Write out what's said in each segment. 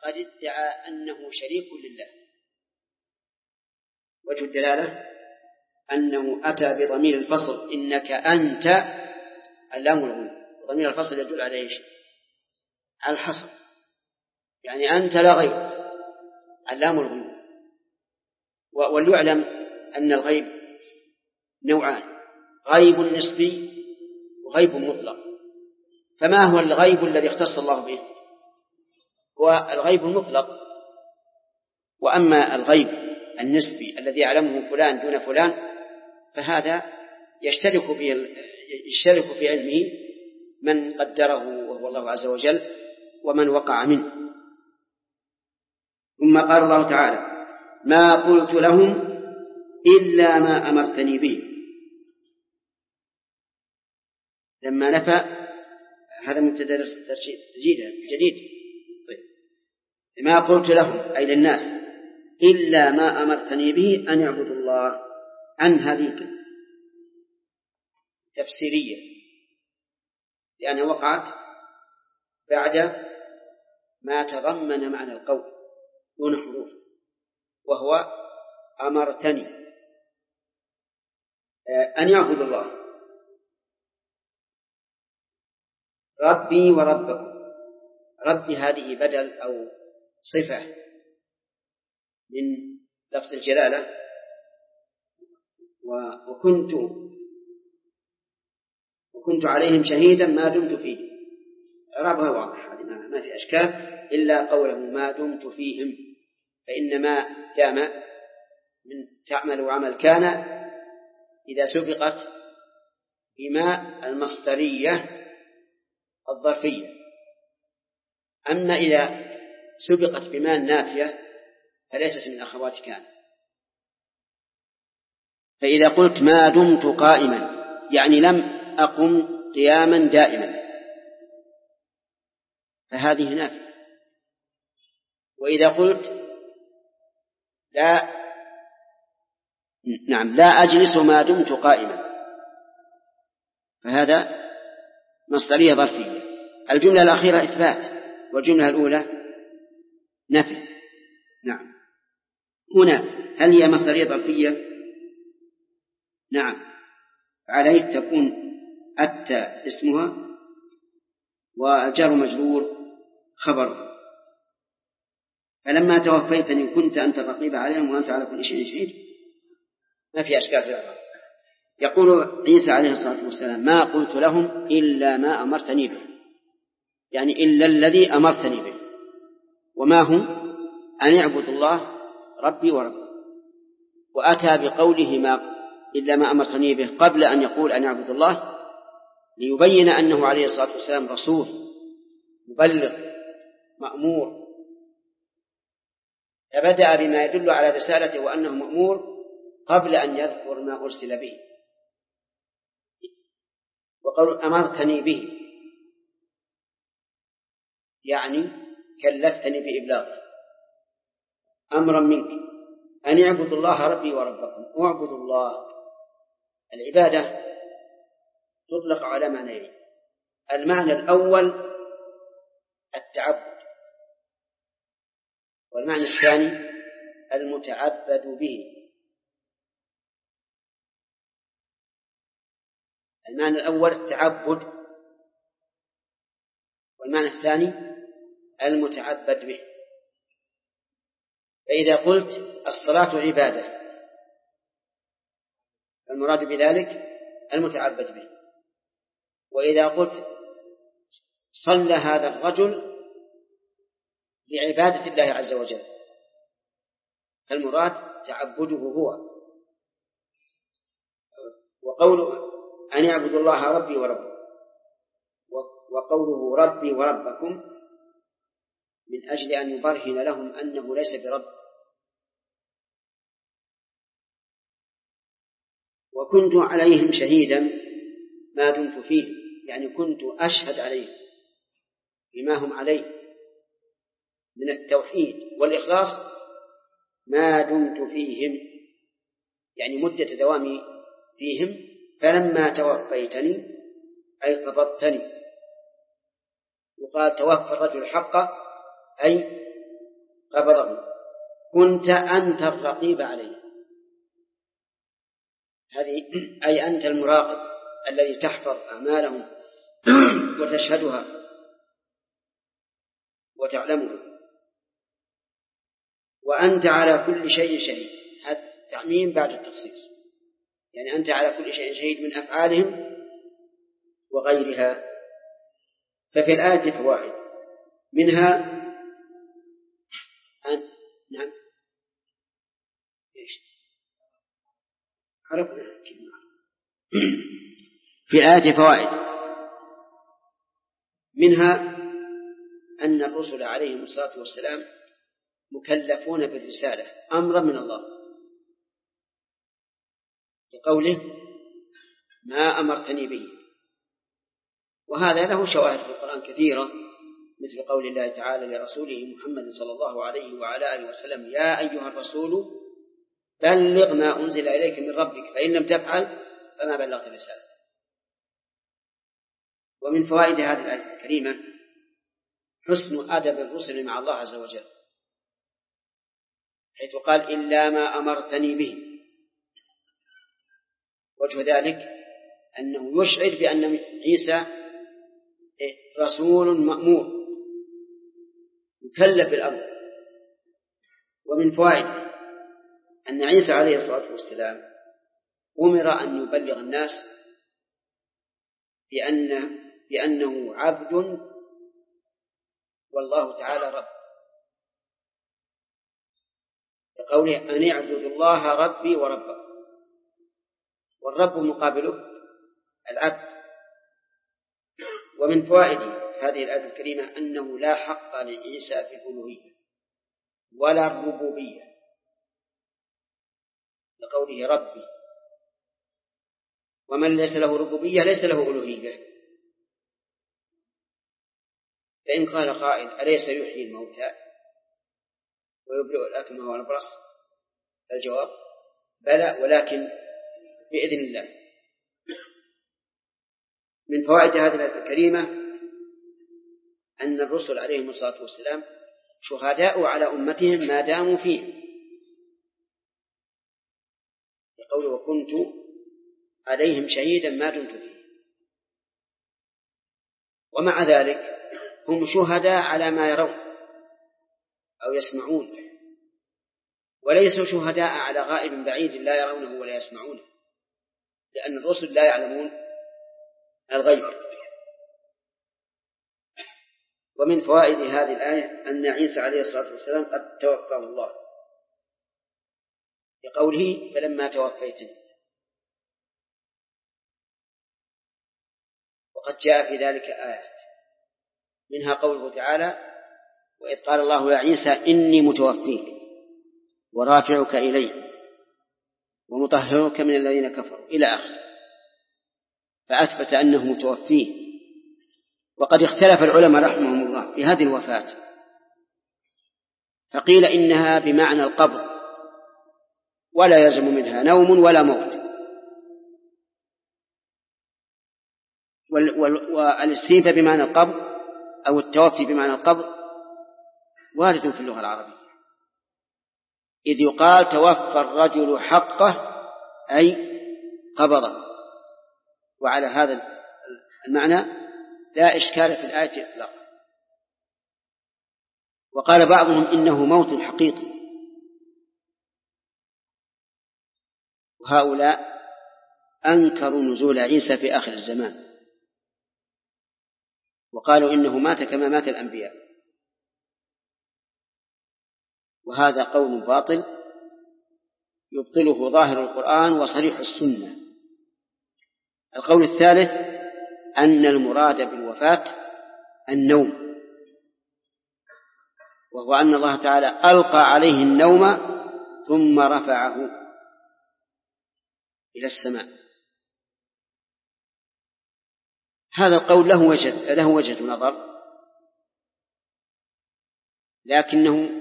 قد ادعى أنه شريك لله. وجه الدلالة أنه أتى بضمير الفصل إنك أنت اللام الغيب. ضمير الفصل يدل على إيش؟ على الحصر، يعني أنت لا غير، اللام الغيب. وليعلم أن الغيب نوعان: غيب نسبي وغيب مطلق. فما هو الغيب الذي اختص الله به؟ هو الغيب المطلق. وأما الغيب النسبي الذي يعلمه فلان دون فلان فهذا يشترك في علمه من قدره وهو الله عز وجل ومن وقع منه. ثم قال الله تعالى: ما قلت لهم إلا ما أمرتني به. لما نفى هذا مبتدأ جديد. طيب. ما قلت لهم أي للناس إلا ما أمرتني به أن يعبدوا الله. عن هذه تفسيرية لأنها وقعت بعد ما تضمن معنى القول دون حروف، وهو أمرتني أن يعبد الله ربي وربكم. ربي هذه بدل أو صفة من لفظ الجلالة، وكنت عليهم شهيدا ما دمت فيه. إعرابها واضح، هذه ما في أشكال، إلا قوله ما دمت فيهم، فإن ما دام من تعمل عمل كان إذا سبقت بما المصدرية الظرفية. أما إذا سبقت بما النافية فليست من أخوات كان. فإذا قلت ما دمت قائما يعني لم أقم قياما دائما فهذه نافية. وإذا قلت لا أجلس ما دمت قائما فهذا مصدرية ظرفية. الجملة الأخيرة إثبات والجملة الأولى نفي. نعم. هنا هل هي مصدرية ظرفية؟ نعم. عليه تكون أتى اسمها والجار مجرور خبر. فلما توفيتني كنت أنت الرقيب عليهم وأنت على كل شيء شهيد. ما في أشكال في الأمر. يقول عيسى عليه الصلاة والسلام ما قلت لهم إلا ما أمرتني به، يعني إلا الذي أمرتني به. وما هم؟ أن يعبدوا الله ربي وربكم. وأتى بقوله إلا ما أمرتني به قبل أن يقول أن يعبدوا الله ليبين أنه عليه الصلاة والسلام رسول مبلغ مأمور، فبدأ بما يدل على رسالته وأنه مأمور قبل أن يذكر ما أرسل به. وقول أمرتني به يعني كلفتني بإبلاغه أمرا منك أن يعبدوا الله ربي وربكم. اعبدوا الله. العبادة تطلق على معنيين: المعنى الأول التعبد، والمعنى الثاني المتعبد به. المعنى الأول التعبد، والمعنى الثاني المتعبد به. فإذا قلت الصلاة عبادة فالمراد بذلك المتعبد به. وإذا قلت صلى هذا الرجل لعبادة الله عز وجل فالمراد تعبده هو. وقوله أن يعبدوا الله ربي وربكم، وقوله ربي وربكم من أجل أن يبرهن لهم أنه ليس برب. وكنت عليهم شهيدا ما دمت فيه، يعني كنت أشهد عليهم بما هم عليه من التوحيد والإخلاص ما دمت فيهم، يعني مدة دوامي فيهم. فلما توفيتني أي قبضتني. يقال توفى الرجل حقه أي قبضه كنت أنت الرقيب عليه. هذه أي أنت المراقب الذي تحفظ أعمالهم وتشهدها وتعلمها، وأنت على كل شيء شهيد. هذا تعميم بعد التخصيص، يعني أنت على كل شيء شهيد من أفعالهم وغيرها. ففي الآية فوائد منها نعم عرفنا في الآية فوائد منها أن الرسل عليهم الصلاة والسلام مكلفون بالرسالة أمرا من الله، لقوله ما أمرتني به، وهذا له شواهد في القرآن كثيرة، مثل قول الله تعالى لرسوله محمد صلى الله عليه وعلى آله وسلم يا أيها الرسول بلغ ما أنزل إليك من ربك فإن لم تفعل فما بلغت رسالته. ومن فوائد هذه الآية الكريمة حسن أدب الرسل مع الله عز وجل، حيث قال إلا ما أمرتني به. وجه ذلك أنه يشعر بأن عيسى رسول مأمور مكلف بالأمر. ومن فوائد أن عيسى عليه الصلاة والسلام أمر أن يبلغ الناس بأنه عبد والله تعالى رب، بقوله أن اعبدوا الله ربي وربكم، والرب مقابله العبد. ومن فوائد هذه الآية الكريمة أنه لا حق لعيسى في الألوهية ولا الربوبية، لقوله ربي، ومن ليس له ربوبية ليس له ألوهية. فإن قال قائل أليس يحيي الموتى ويبرئ الأكمه والأبرص؟ الجواب بلى، ولكن بإذن الله. من فوائد هذه الآية الكريمة أن الرسل عليهم الصلاة والسلام شهداء على أمتهم ما داموا فيه، يقول وكنت عليهم شهيدا ما دمت فيه. ومع ذلك هم شهداء على ما يرون أو يسمعون، وليسوا شهداء على غائب بعيد لا يرونه ولا يسمعونه، لأن الرسل لا يعلمون الغيب. ومن فوائد هذه الآية أن عيسى عليه الصلاة والسلام قد توفاه الله، بقوله فلما توفيتني، وقد جاء في ذلك آيات، منها قوله تعالى وإذ قال الله يا عيسى إني متوفيك ورافعك إلي ومطهرك من الذين كفروا إلى آخر، فأثبت أنه متوفيه. وقد اختلف العلماء رحمهم الله في هذه الوفاة، فقيل إنها بمعنى القبر ولا يلزم منها نوم ولا موت، والاستيفاء بمعنى القبر أو التوفي بمعنى القبر وارد في اللغة العربية، إذ يقال توفى الرجل حقه أي قبضه، وعلى هذا المعنى لا إشكال في الآية إطلاقا. وقال بعضهم إنه موت حقيقي، وهؤلاء أنكروا نزول عيسى في آخر الزمان، وقالوا إنه مات كما مات الأنبياء، وهذا قول باطل يبطله ظاهر القرآن وصريح السنة. القول الثالث أن المراد بالوفاة النوم، وهو أن الله تعالى ألقى عليه النوم ثم رفعه إلى السماء. هذا القول له وجه نظر، لكنه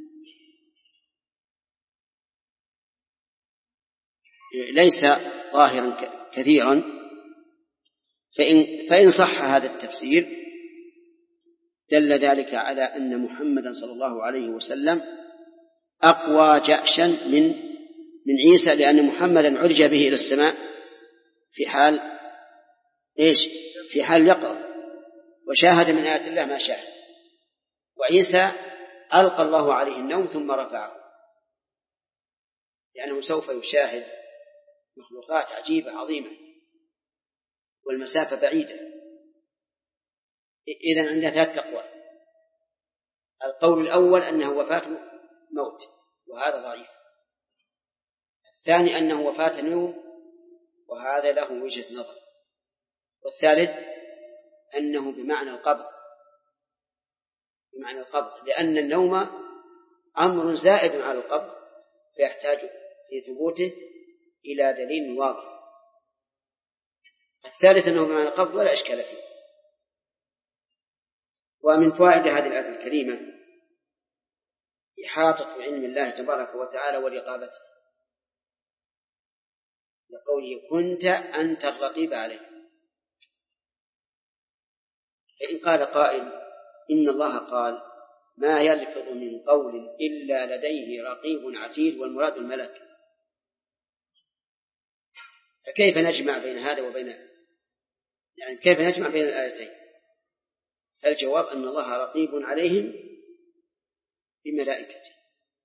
ليس ظاهرا كثيرا، فإن صح هذا التفسير دل ذلك على أن محمدا صلى الله عليه وسلم أقوى جأشا من عيسى، لأن محمدا عرج به إلى السماء في حال إيش؟ في حال يقظة، وشاهد من آيات الله ما شاهد. وعيسى ألقى الله عليه النوم ثم رفعه، لأنه سوف يشاهد مخلوقات عجيبة عظيمة والمسافة بعيدة. إذن عندنا 3 أقوال. القول الأول أنه وفاة موت، وهذا ضعيف. الثاني أنه وفاة نوم، وهذا له وجهة نظر. والثالث أنه بمعنى القبض، لأن النوم أمر زائد على القبض، فيحتاج في ثبوته إلى دليل واضح. الثالث أنه بمعنى القبض ولا إشكال فيه. ومن فوائد هذه الآية الكريمة إحاطة علم الله تبارك وتعالى ورقابته، لقوله كنت أنت الرقيب عليه. فإن قال قائل إن الله قال ما يلفظ من قول إلا لديه رقيب عتيد، والمراد الملك، فكيف نجمع بين هذا وبين كيف نجمع بين الآيتين؟ الجواب أن الله رقيب عليهم بملائكته.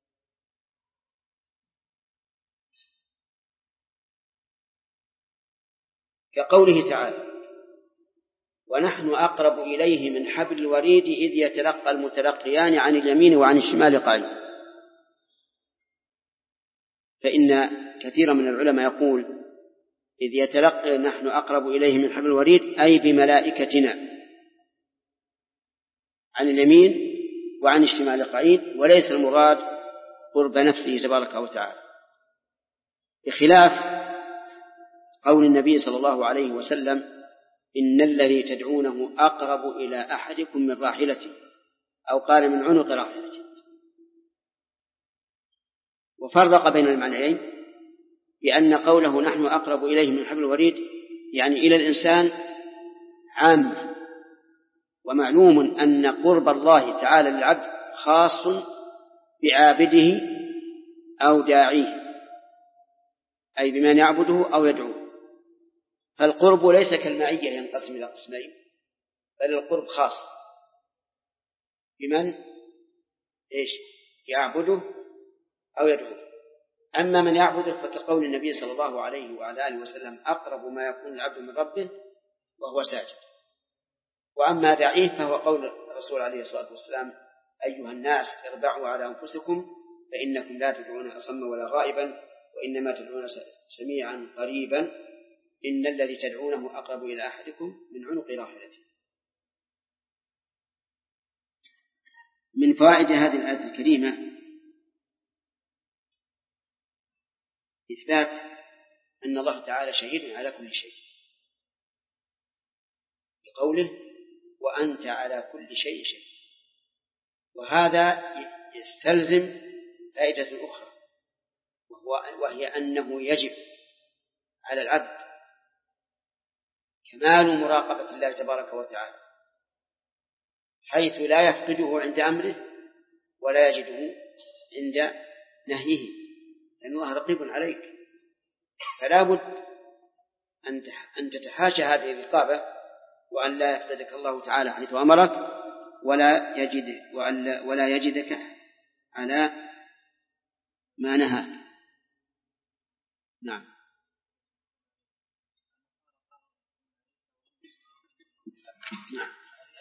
كقوله تعالى ونحن أقرب إليه من حبل الوريد إذ يتلقى المتلقيان عن اليمين وعن الشمال قعيد. فإن كثيرا من العلماء يقول إذ يتلقى نحن أقرب إليه من حبل الوريد أي بملائكتنا عن اليمين وعن الشمال قعيد، وليس المراد قرب نفسه تبارك وتعالى، بخلاف قول النبي صلى الله عليه وسلم إن الذي تدعونه أقرب إلى أحدكم من راحلته، أو قال من عنق راحلته. وفرق بين المعنيين بأن قوله نحن أقرب إليه من حبل الوريد يعني إلى الإنسان عام، ومعلوم أن قرب الله تعالى للعبد خاص بعابده أو داعيه، أي بمن يعبده أو يدعوه. فالقرب ليس كالمعية ينقسم إلى قسمين، بل القرب خاص بمن يعبده أو يدعوه. أما من يعبده فكقول النبي صلى الله عليه وعلى آله وسلم أقرب ما يكون العبد من ربه وهو ساجد. وأما داعيه فهو قول الرسول عليه الصلاة والسلام أيها الناس اربعوا على أنفسكم فإنكم لا تدعون أصم ولا غائبا وإنما تدعون سميعا قريبا إن الذي تدعونه أقرب إلى أحدكم من عنق راحلته. من فوائد هذه الآية الكريمة إثبات أن الله تعالى شهيد على كل شيء، بقوله وأنت على كل شيء شهيد. وهذا يستلزم فائدة أخرى، وهي أنه يجب على العبد كمال مراقبة الله تبارك وتعالى، حيث لا يفقده عند أمره ولا يجده عند نهيه، لأن الله رقيب عليك. فلا بد أن تتحاشى هذه الرقابة، وأن لا يفقدك الله تعالى حيث أمرك ولا يجدك على ما نهاك. نعم. نعم.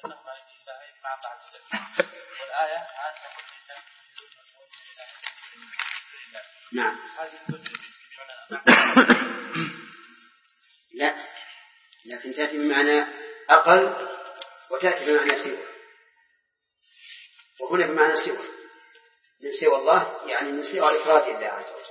والآية نعم. لا، لكن تأتي بمعنى أقل وتأتي بمعنى سوى، وهنا بمعنى سوى من سوى الله، يعني من سوى إفراد الله عز وجل.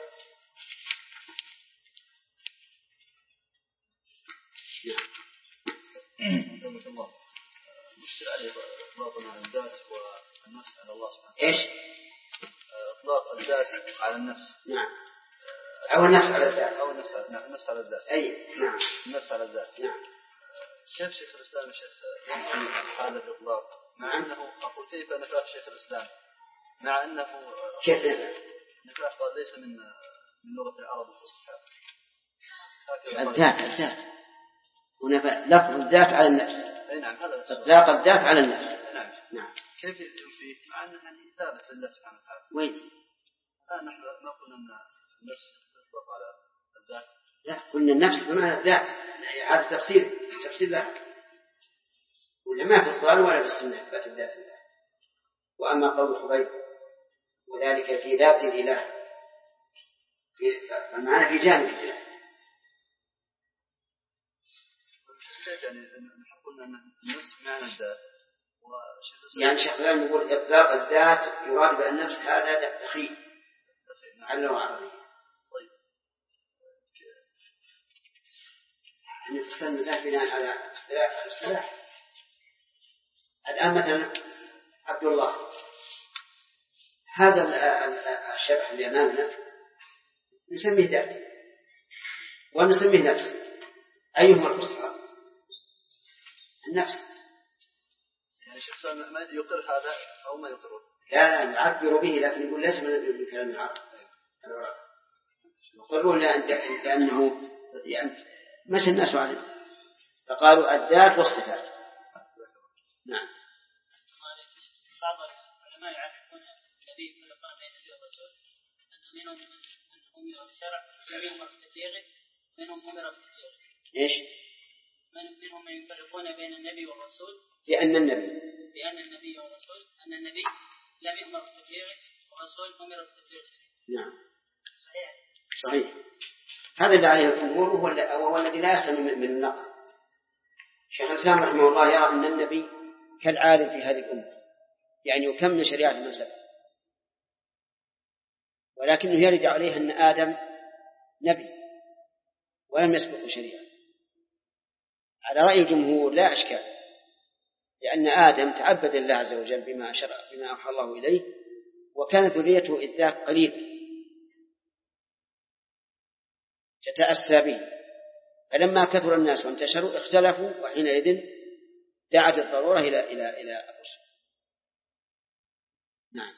الله إطلاق الذات والنفس على الله سبحانه. إيش؟ إطلاق الذات على النفس. نعم. أو النفس على الذات. أو النفس على الذات. أي نعم. النفس على الذات. نعم. كيف شيخ الإسلام الشيخ هذا الإطلاق مع أنه أقول كيف نفاه شيخ الإسلام مع أنه كيف نفاه قال ليس من لغة العرب الفصحى. الذات هنا لفظ الذات على النفس. نعم هذا إطلاق الذات على النفس. نعم. كيف ينفي مع أنها ثابت لله سبحانه وتعالى؟ وين؟ نحن ما قلنا أن النفس تطلق على الذات. لا قلنا النفس بمعنى الذات. هذا تفسير ذات. ولا ما في القرآن ولا في السنة إثبات الذات لله. وأما قول حبيب وذلك في ذات الإله فالمعنى في جانب الله. يعني نحن قلنا أن النفس معنى الذات. يعني شيخ الإسلام يقول إطلاق الذات يراد بأن النفس هذا دخيل على اللغة العربية. طيب يعني تستلم الذات بناء على اصطلاح. الآن مثلا عبد الله هذا الشبح اللي أمامنا نسميه ذات ونسميه نفس. أيهما الفصحى؟ النفس. يعني شخص ما يقر هذا أو ما يقره. لا يعبر به لكن يقول ليس من كلام العرب. يقرون لأنه يعني مشى الناس عليه فقالوا الذات والصفات. نعم. بعض العلماء يعرفون الذي فرق بين النبي والرسول أن منهم من أمر بالشرع ومنهم أمر بالتبليغ ومنهم أمر بالتبليغ. إيش؟ منهم من يفرقون بين النبي والرسول بأن النبي والرسول أن النبي لم يؤمر بالتبليغ والرسول أمر بالتبليغ. نعم. صحيح. هذا اللي عليه الجمهور وهو الذي لا يسلم من النقل. شيخ الإسلام رحمه الله يرى أن النبي كالعالم في هذه الأمة يعني يكمل شريعة من سبق ولكنه يرد عليه أن آدم نبي ولم يسبقه شريعة. على رأي الجمهور لا أشكال لأن آدم تعبد الله عز وجل بما أوحى الله إليه وكانت ذريته إذ ذاك قليلا تتأسى به فلما كثر الناس وانتشروا اختلفوا وحينئذ دعت الضرورة إلى الرسل. نعم.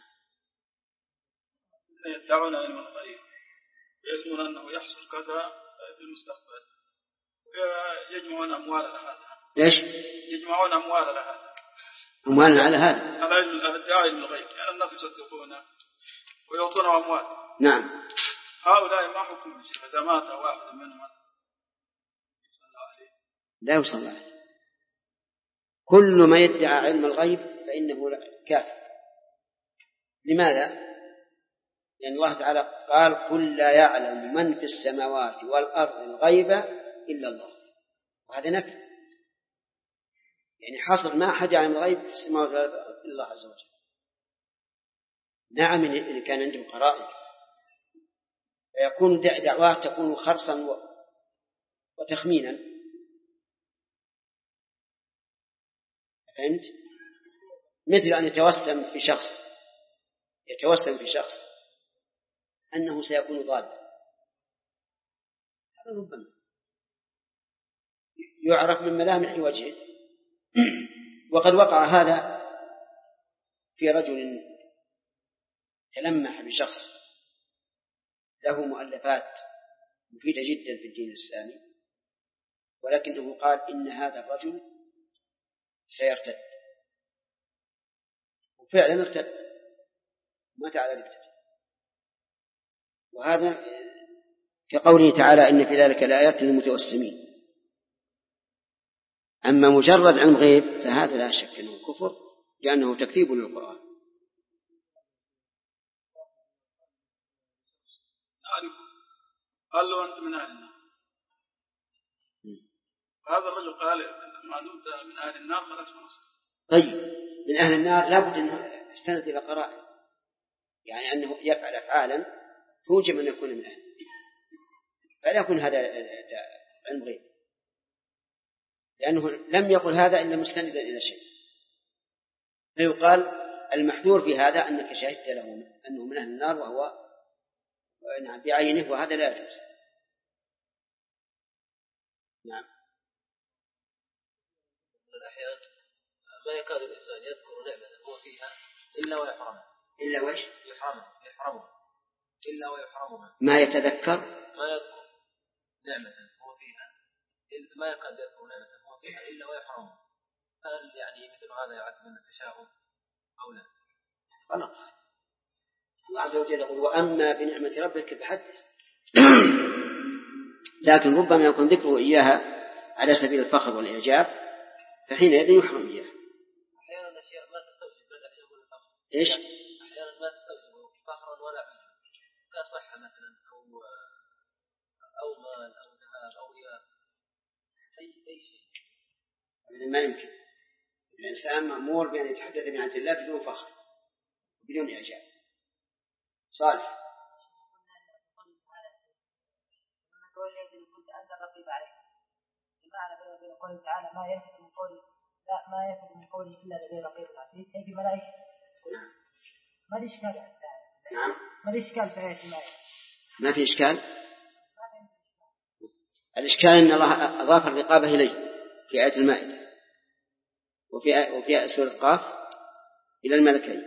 يدعون علم الغيب ويزعمون أنه يحصل كذا في المستقبل ويجمعون أموال على هذا. ليش؟ يجمعون أموال على هذا. أموال على هذا؟ على ادعاء علم الغيب يعني الناس يصدقونه ويعطون أموال. نعم. هؤلاء ما حكم إذا مات واحد منهم يصلى عليه؟ لا يصلى عليه. كل ما يدعى علم الغيب فإنه كافر. لماذا؟ لأن الله تعالى قال قل لا يعلم من في السماوات والأرض الغيب إلا الله وهذا نفي يعني حصر ما أحد يعلم الغيب في السماوات والأرض إلا الله عز وجل. نعم إن كان عنده قرائن فيكون دعوات تكون خرصا وتخمينا. فهمت؟ مثل أن يتوسم في شخص أنه سيكون ضالا هذا ربما يعرف من ملامح وجهه. وقد وقع هذا في رجل تلمح بشخص له مؤلفات مفيدة جدا في الدين الإسلامي ولكنه قال إن هذا الرجل سيرتد وفعلا ارتد مات على الارتداد. وهذا كقوله تعالى إن في ذلك لآيات للمتوسمين. أما مجرد علم غيب فهذا لا شك أنه كفر لأنه تكذيب للقرآن. قال له أنت من أهل النار. هذا الرجل قال ما دمت من أهل النار خلاص خلاص. طيب من أهل النار لابد أن يستند إلى قرائن يعني أنه يفعل أفعالا توجب أن يكون من أهل فلا يكون هذا علم غيب لأنه لم يقل هذا إلا مستندا إلى شيء. فيقال المحذور في هذا أنك شهدت له أنه من أهل النار وهو بعينه وهذا لا يجوز. نعم. الأحيان ما يكاد الإنسان يذكر نعمة هو فيها إلا ويحرمها. إلا وإيش؟ يحرمها إلا ويحرمها. ما يتذكر ما يذكر نعمة هو فيها ما يكاد يذكر نعمة هو فيها إلا ويحرمها. هل يعني مثل هذا يعد من التشاؤم أو لا؟ غلط. الله عز وجل يقول وأما بنعمة ربك فحدث. لكن ربما يكون ذكره إياها على سبيل الفخر والإعجاب فحينئذ يحرم إياها. أحيانا أشياء ما تستوجب مدح ولا فخر. إيش؟ أحيانا ما تستوجب فخرا ولا عجبا كصحة مثلا أو مال أو ذهاب أو رياء أي شيء. ما يمكن الإنسان مأمور بأن يتحدث بنعمة الله بدون فخر بدون إعجاب. صالح. قوله تعالى ما يلفظ من قوله إلا لديه رقيب عتيد أي بملائكة. ما الإشكال؟ نعم. ما الإشكال في آية المائدة؟ ما في إشكال. الإشكال أن الله أضاف الرقابة إليه في آية المائدة وفي سورة قاف إلى الملكين.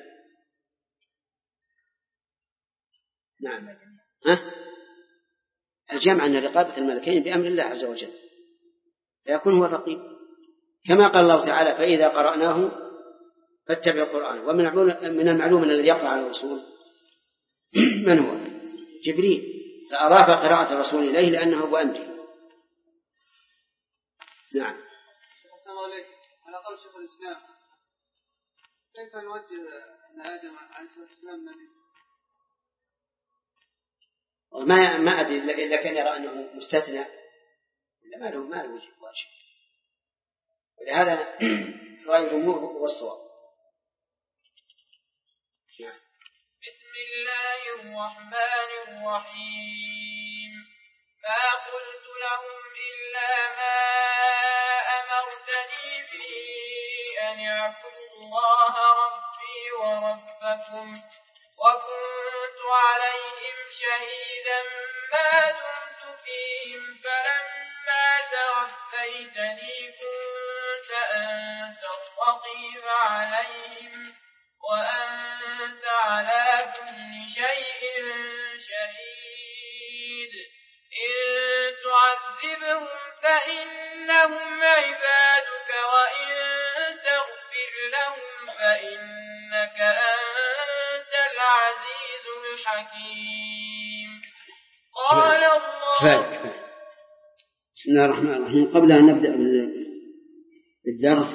نعم. الجمع أن رقابة الملكين بأمر الله عز وجل فيكون هو الرقيب كما قال الله تعالى فإذا قرأناه فاتبع القرآن. ومن المعلوم أن الذي يقرأ على الرسول من هو؟ جبريل، فأضاف قراءة الرسول إليه لأنه بأمره. نعم. السلام عليكم. على قول شيخ الإسلام كيف نوجه أن آدم عليه السلام نبي؟ ما أدري إذا كان يرى أنه مستثنى ولا ما له واجب. ولهذا رأي الجمهور هو الصواب. بسم الله الرحمن الرحيم. ما قلت لهم إلا ما أمرتني به أن اعبدوا الله ربي وربكم وكنت عليهم شهيدا ما دمت فيهم فلما توفيتني كنت أنت الرقيب عليهم وأنت على كل شيء شهيد. إن تعذبهم فإنهم عبادك وإن تغفر لهم فإنك أنت العزيز الحكيم. قال الله. بسم الله الرحمن الرحيم. قبل أن نبدأ بالدرس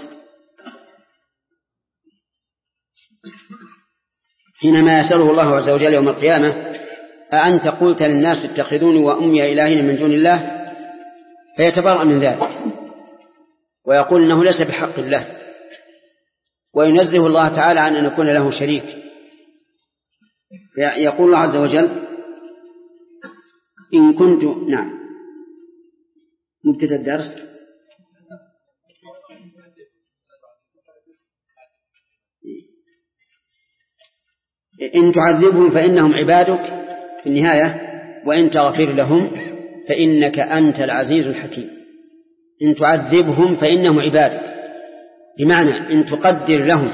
حينما يسأله الله عز وجل يوم القيامة أأنت قلت للناس اتخذوني وأمي إلهين من دون الله فيتبرأ من ذلك ويقول إنه ليس بحق الله وينزه الله تعالى عن أن يكون له شريك. يقول الله عز وجل إن كنت نعم مبتدأ الدرس إن تعذبهم فإنهم عبادك في النهاية وإن تغفر لهم فإنك أنت العزيز الحكيم. إن تعذبهم فإنهم عبادك بمعنى إن تقدر لهم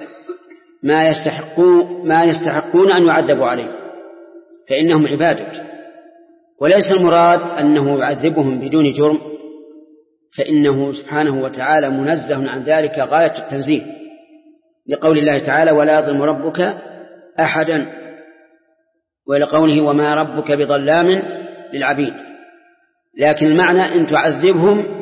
ما يستحقون أن يعذبوا عليه فإنهم عبادك. وليس المراد أنه يعذبهم بدون جرم فإنه سبحانه وتعالى منزه عن ذلك غاية التنزيه لقول الله تعالى ولا يظلم ربك أحدا ولقوله وما ربك بظلام للعبيد. لكن المعنى إن تعذبهم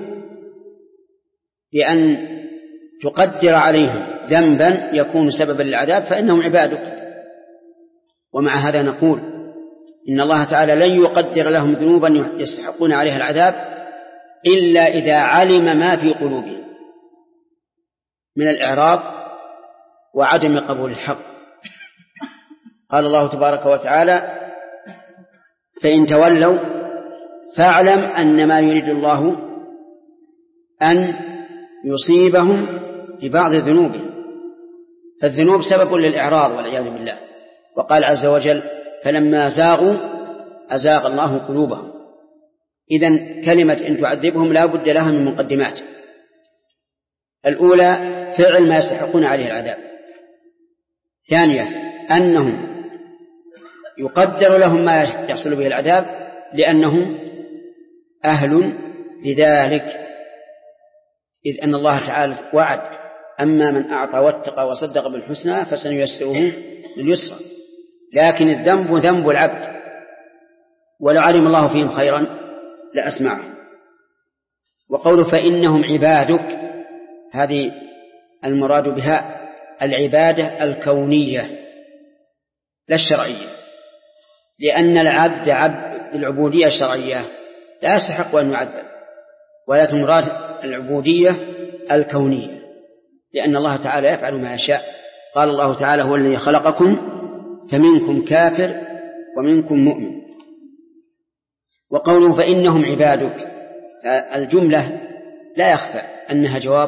بأن تقدر عليهم ذنبا يكون سببا للعذاب فإنهم عبادك. ومع هذا نقول إن الله تعالى لن يقدر لهم ذنوبا يستحقون عليها العذاب إلا إذا علم ما في قلوبهم من الإعراض وعدم قبول الحق. قال الله تبارك وتعالى فإن تولوا فاعلم أن ما يريد الله أن يصيبهم ببعض ذنوبهم فالذنوب سبب للإعراض والعياذ بالله. وقال عز وجل فلما زاغوا أزاغ الله قلوبهم. إذن كلمة إن تعذبهم لا بد لها من مقدمات الأولى فعل ما يستحقون عليه العذاب. ثانية أنهم يقدر لهم ما يحصل به العذاب لأنهم أهل لذلك، إذ أن الله تعالى وعد: أما من أعطى واتقى وصدق بالحسنى فسنيسره لليسرى. لكن الذنب ذنب العبد، ولو علم الله فيهم خيرا لأسمعهم. وقوله فإنهم عبادك، هذه المراد بها العبادة الكونية لا الشرعية، لأن العبد عبد العبودية الشرعية لا يستحق أن يعذب، ولكن مراد العبودية الكونية، لأن الله تعالى يفعل ما يشاء. قال الله تعالى: هو الذي خلقكم فمنكم كافر ومنكم مؤمن. وقوله فإنهم عبادك، الجملة لا يخفى أنها جواب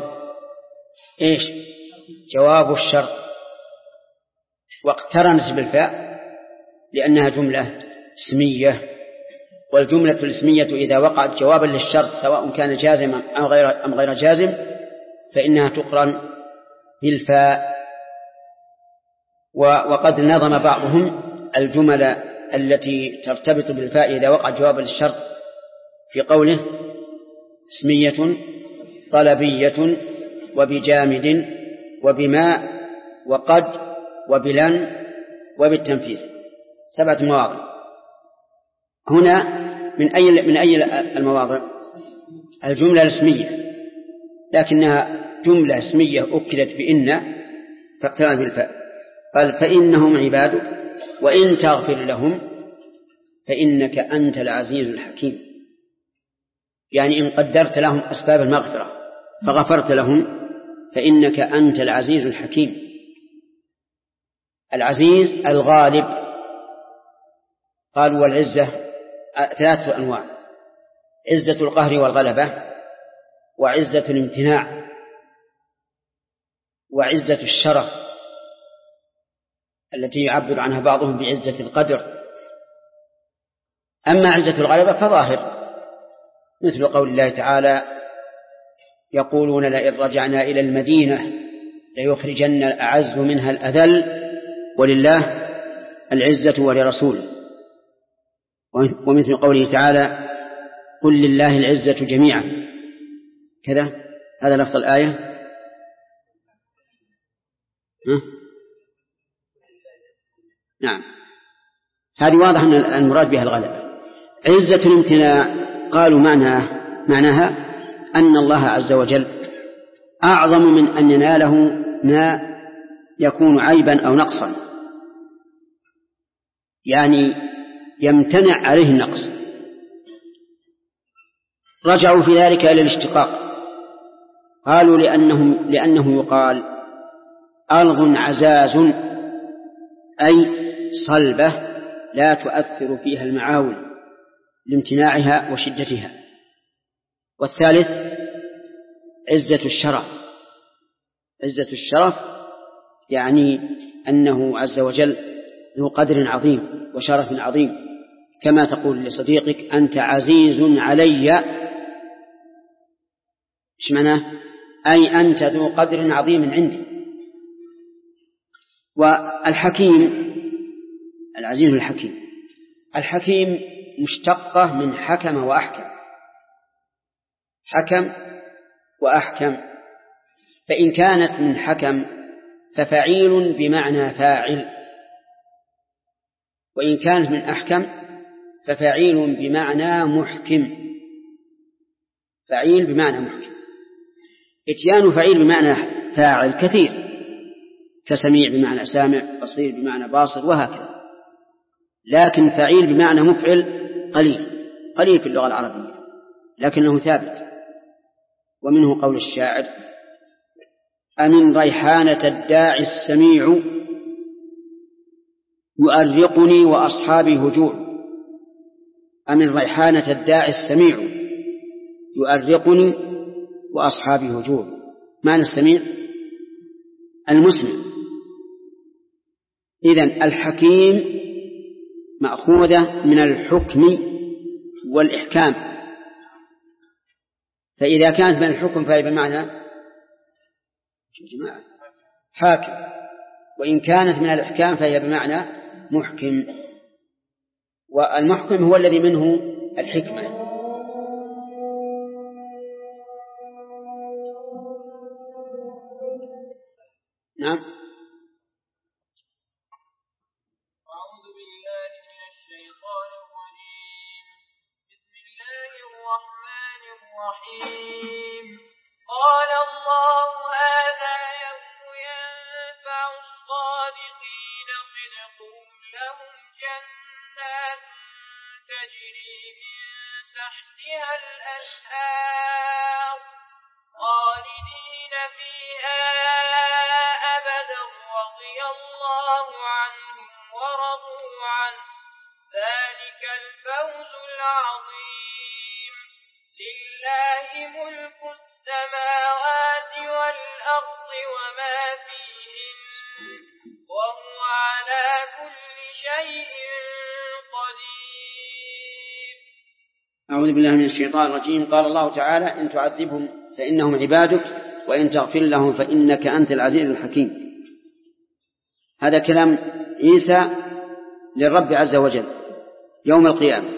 جواب الشرط، واقترنت بالفاء لأنها جملة اسمية، والجملة الاسمية إذا وقعت جوابا للشرط سواء كان جازما أم غير جازم فإنها تقرن بالفاء. وقد نظم بعضهم الجمل التي ترتبط بالفاء إذا وقع جوابا للشرط في قوله: اسمية طلبية وبجامد وبماء وقد وبلن وبالتنفيذ، 7 مواضع. هنا من أي المواضع؟ الجملة الاسمية، لكنها جملة اسمية أكدت بإن فاقترن بالفاء. قال: فإنهم عبادك وإن تغفر لهم فإنك أنت العزيز الحكيم، يعني إن قدرت لهم أسباب المغفرة فغفرت لهم فإنك أنت العزيز الحكيم. العزيز الغالب. قالوا: والعزة 3 أنواع: عزة القهر والغلبة، وعزة الامتناع، وعزة الشرف التي يعبر عنها بعضهم بعزة القدر. أما عزة الغلبة فظاهر، مثل قول الله تعالى: يقولون لئن رجعنا إلى المدينة ليخرجن الأعز منها الأذل ولله العزة ولرسوله. ومثل قوله تعالى: قل لله العزة جميعا، كذا. هذا لفظ الآية. نعم، هذه واضح أن المراد بها الغلبة. عزة الامتناع قالوا معناها أن الله عز وجل أعظم من أن يناله ما يكون عيبا أو نقصا، يعني يمتنع عليه النقص. رجعوا في ذلك إلى الاشتقاق، قالوا لأنه يقال: أرض عزاز، أي صلبة لا تؤثر فيها المعاول لامتناعها وشدتها. والثالث عزة الشرف. عزة الشرف يعني أنه عز وجل ذو قدر عظيم وشرف عظيم، كما تقول لصديقك: أنت عزيز علي. إيش معناه؟ أي أنت ذو قدر عظيم عندي. والحكيم، العزيز الحكيم. الحكيم مشتقة من حكم وأحكم، حكم وأحكم. فإن كانت من حكم ففعيل بمعنى فاعل، وإن كانت من أحكم ففعيل بمعنى محكم. فعيل بمعنى محكم. اتيان فعيل بمعنى فاعل كثير، كسميع بمعنى سامع، بصير بمعنى باصر، وهكذا. لكن فعيل بمعنى مفعل قليل في اللغة العربية، لكنه ثابت. ومنه قول الشاعر: أمن ريحانة الداعي السميع يؤرقني وأصحابي هجوع. أمن ريحانة الداعي السميع يؤرقني وأصحابي هجوع. معنى السميع المسمع. إذن الحكيم مأخوذة من الحكم والإحكام، فإذا كانت من الحكم فهي بمعنى جماعة حاكم، وإن كانت من الإحكام فهي بمعنى محكم، والمحكم هو الذي منه الحكمة. نعم. أعوذ بالله من الشيطان الرجيم. بسم الله الرحمن الرحيم. قال الله هذا يوم ينفع الصادقين صدقهم لهم جنات تجري من تحتها الأنهار خالدين فيها أبدا رضي الله عنهم ورضوا عنه ذلك الفوز العظيم. لله ملك السماوات والأرض وما فيهن وهو على كل شيء قدير. أعوذ بالله من الشيطان الرجيم. قال الله تعالى إن تعذبهم فإنهم عبادك وإن تغفر لهم فإنك أنت العزيز الحكيم. هذا كلام عيسى للرب عز وجل يوم القيامة.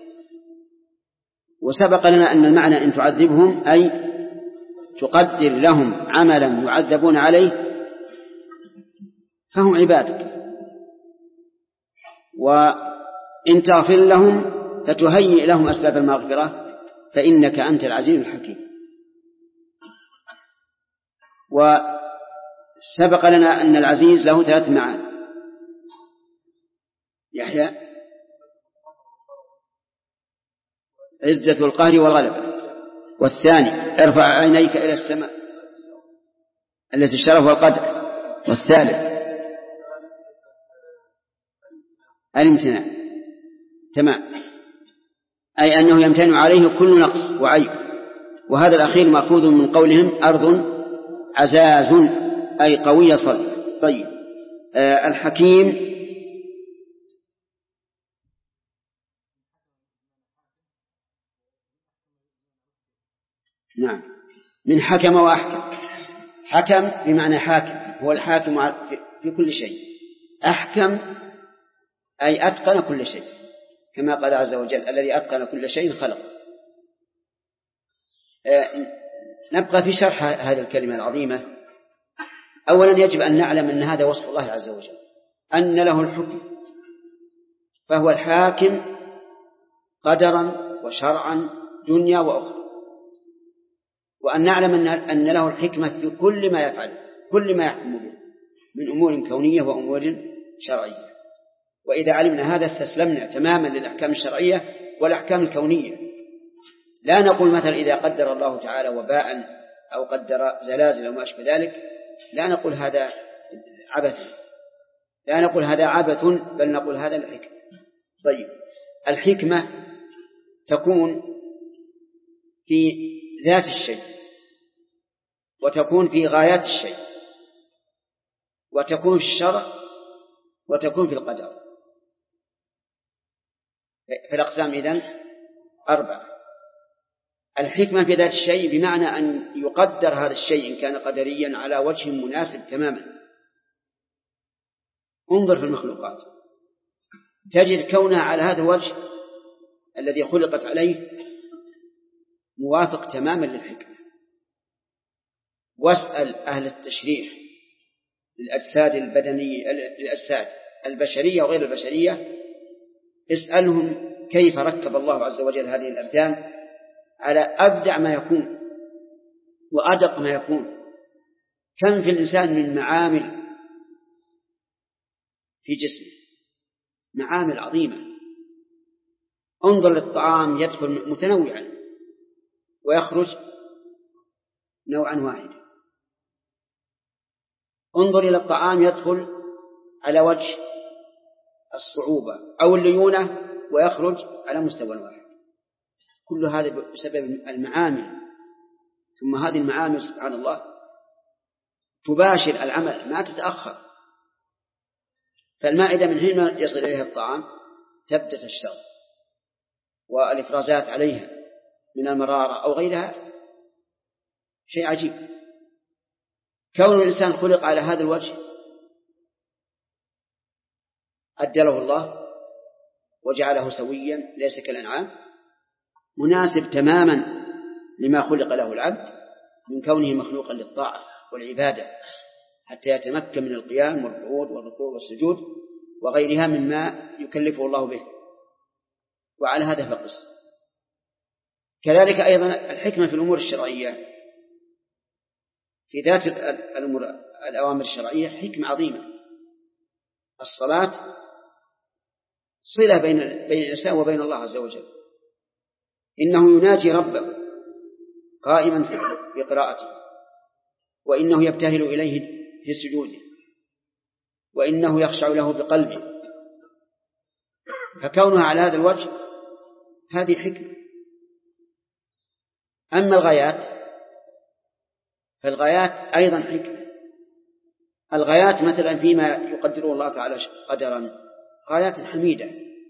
وسبق لنا أن المعنى إن تعذبهم أي تقدر لهم عملا يعذبون عليه فهم عبادك، وإن تغفر لهم فتهيئ لهم أسباب المغفرة فإنك أنت العزيز الحكيم. وسبق لنا أن العزيز له 3 معاني. يحيى عزة القهر والغلبة، والثاني ارفع عينيك إلى السماء التي الشرف والقدر، والثالث الامتناع. تمام، أي أنه يمتنع عليه كل نقص وعيب. وهذا الأخير مأخوذ من قولهم أرض عزاز أي قوية صلبة. طيب، الحكيم نعم من حكم وأحكم. حكم بمعنى حاكم، هو الحاكم في كل شيء. أحكم أي أتقن كل شيء، كما قال عز وجل الذي أتقن كل شيء خلق. نبقى في شرح هذه الكلمة العظيمة. أولا يجب أن نعلم أن هذا وصف الله عز وجل، أن له الحكم، فهو الحاكم قدرا وشرعا دنيا وأخرى. وأن نعلم أن له الحكمة في كل ما يفعل، كل ما يحكم به من أمور كونية وأمور شرعية. وإذا علمنا هذا استسلمنا تماما للأحكام الشرعية والأحكام الكونية. لا نقول مثلا إذا قدر الله تعالى وباء أو قدر زلازل أو ما أشبه ذلك، لا نقول هذا عبث، لا نقول هذا عبث، بل نقول هذا الحكمة. طيب، الحكمة تكون في ذات الشيء، وتكون في غايات الشيء، وتكون في الشرع، وتكون في القدر. فالأقسام إذن 4. الحكمة في ذات الشيء بمعنى أن يقدر هذا الشيء إن كان قدريا على وجه مناسب تماما. انظر في المخلوقات تجد كونها على هذا الوجه الذي خلقت عليه موافق تماما للحكمة. واسأل أهل التشريح للأجساد البدنية، الأجساد البشرية وغير البشرية، اسألهم كيف ركب الله عز وجل هذه الأبدان على أبدع ما يكون وأدق ما يكون. كم في الإنسان من معامل في جسمه، معامل عظيمة. انظر للطعام يدخل متنوعا ويخرج نوعا واحدا. انظر إلى الطعام يدخل على وجه الصعوبة أو الليونة ويخرج على مستوى واحد. كل هذا بسبب المعامل. ثم هذه المعامل سبحان الله تباشر العمل ما تتأخر. فالمائدة من حين يصل إليها الطعام تبدأ تشتغل، والإفرازات عليها من المرارة أو غيرها شيء عجيب. كون الإنسان خلق على هذا الوجه أدله الله وجعله سويا ليس كالأنعام، مناسب تماما لما خلق له العبد من كونه مخلوقا للطاعة والعبادة حتى يتمكن من القيام والقعود والركوع والسجود وغيرها مما يكلفه الله به. وعلى هذا فقس. كذلك أيضا الحكمة في الأمور الشرعية في ذات الأوامر الشرعية حكمة عظيمة. الصلاة صلة بين الإنسان وبين الله عز وجل، إنه يناجي ربه قائما في قراءته، وإنه يبتهل إليه في سجوده، وإنه يخشع له بقلبه، فكونها على هذا الوجه هذه حكمة. أما الغايات فالغايات أيضا حكمة. الغايات مثلا فيما يقدره الله تعالى قدرا غايات حميدة.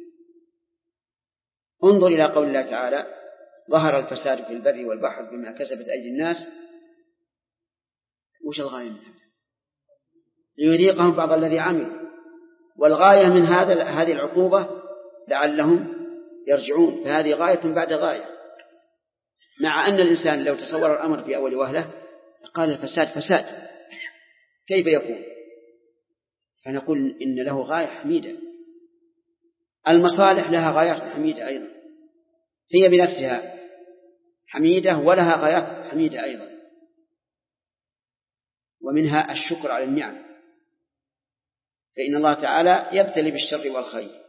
انظر إلى قول الله تعالى: ظهر الفساد في البر والبحر بما كسبت أيدي الناس. وش الغاية من هذا؟ ليذيقهم بعض الذي عملوا. والغاية من هذه العقوبة لعلهم يرجعون، فهذه غاية بعد غاية. مع أن الإنسان لو تصور الأمر في أول وهلة قال الفساد فساد كيف يكون؟ فنقول إن له غاية حميدة. المصالح لها غايات حميدة أيضا، هي بنفسها حميدة ولها غايات حميدة أيضا، ومنها الشكر على النعم، فإن الله تعالى يبتلي بالشر والخير.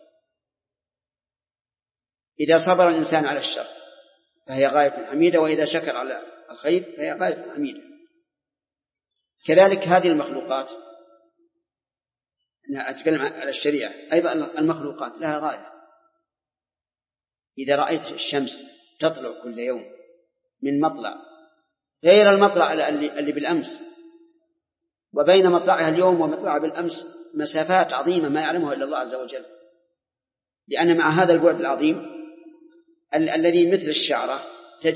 إذا صبر الإنسان على الشر فهي غاية حميدة، وإذا شكر على الخير فهي غاية حميدة. كذلك هذه المخلوقات، أنا أتكلم على الشريعة أيضا، المخلوقات لها غاية. إذا رأيت الشمس تطلع كل يوم من مطلع غير المطلع اللي بالأمس، وبين مطلعها اليوم ومطلعها بالأمس مسافات عظيمة ما يعلمها إلا الله عز وجل، لأن مع هذا البعد العظيم الذي مثل الشعرة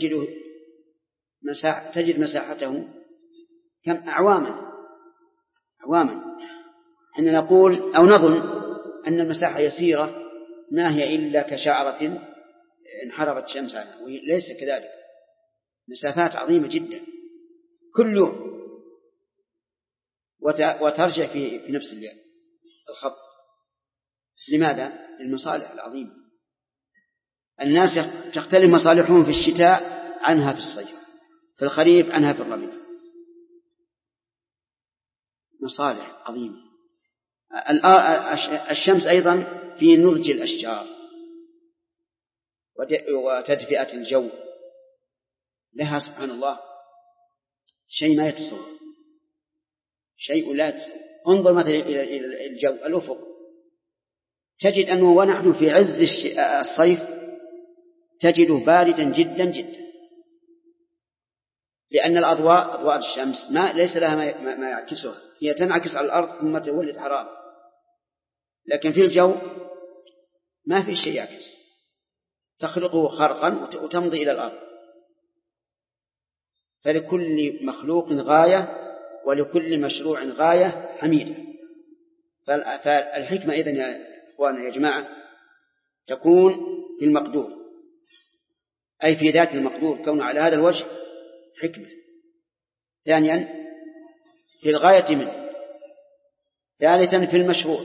تجد مساحته كم أعواما. أن نقول أو نظن أن المساحة يسيرة ما هي إلا كشعرة انحرفت شمس عنها، وليس كذلك، مسافات عظيمة جدا كل يوم، وترجع في نفس الخط. لماذا؟ للمصالح العظيمة. الناس تختلف مصالحهم في الشتاء عنها في الصيف، في الخريف عنها في الربيع، مصالح عظيمة. الشمس أيضا في نضج الأشجار وتدفئة الجو، لها سبحان الله شيء ما يتصور، شيء لا يتصور. انظر مثلا إلى الجو، الأفق، تجد أنه ونحن في عز الصيف تجده باردا جدا جدا، لأن أضواء الشمس ليس لها ما يعكسها، هي تنعكس على الأرض ثم تولد حرارة، لكن في الجو ما في شيء يعكس، تخلقه خرقا وتمضي إلى الأرض. فلكل مخلوق غاية ولكل مشروع غاية حميدة. فالحكمة إذن يا إخوانا يا جماعة تكون في المقدور، أي في ذات المقدور، كونه على هذا الوجه حكمة. ثانيا في الغاية منه. ثالثا في المشروع.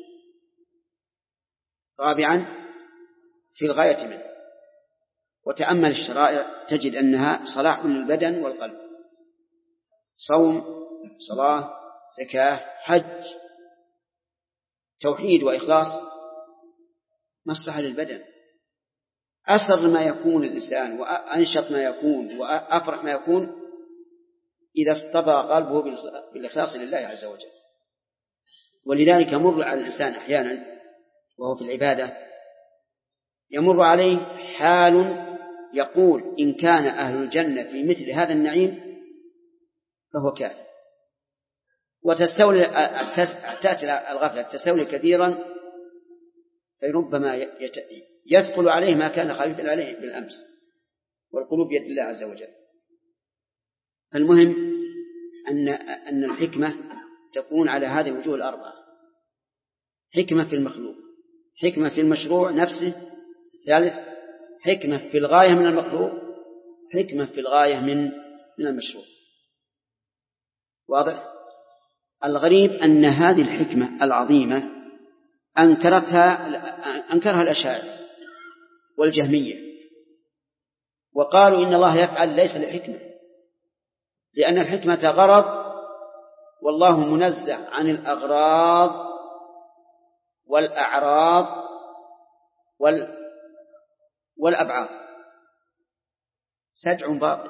رابعا في الغاية منه. وتأمل الشرائع تجد أنها صلاح للبدن والقلب، صوم، صلاة، زكاة، حج، توحيد وإخلاص، مصلحة للبدن. أسر ما يكون الإنسان وأنشط ما يكون وأفرح ما يكون إذا اصطفى قلبه بالإخلاص لله عز وجل. ولذلك يمر على الإنسان أحيانا وهو في العبادة يمر عليه حال يقول إن كان أهل الجنة في مثل هذا النعيم فهو كافر، تأتي الغفلة تستولي كثيرا، فربما يثقل عليه ما كان خفيفا عليه بالأمس، والقلوب بيد الله عز وجل. المهم أن الحكمة تكون على هذه الوجوه الأربعة: حكمة في المخلوق، حكمة في المشروع نفسه، ثالث حكمة في الغاية من المخلوق، حكمة في الغاية من المشروع. واضح؟ الغريب أن هذه الحكمة العظيمة أنكرها الأشاعرة والجهمية، وقالوا إن الله يفعل ليس لحكمة، لأن الحكمة غرض، والله منزه عن الأغراض والأعراض والأبعاد. سجع باطل.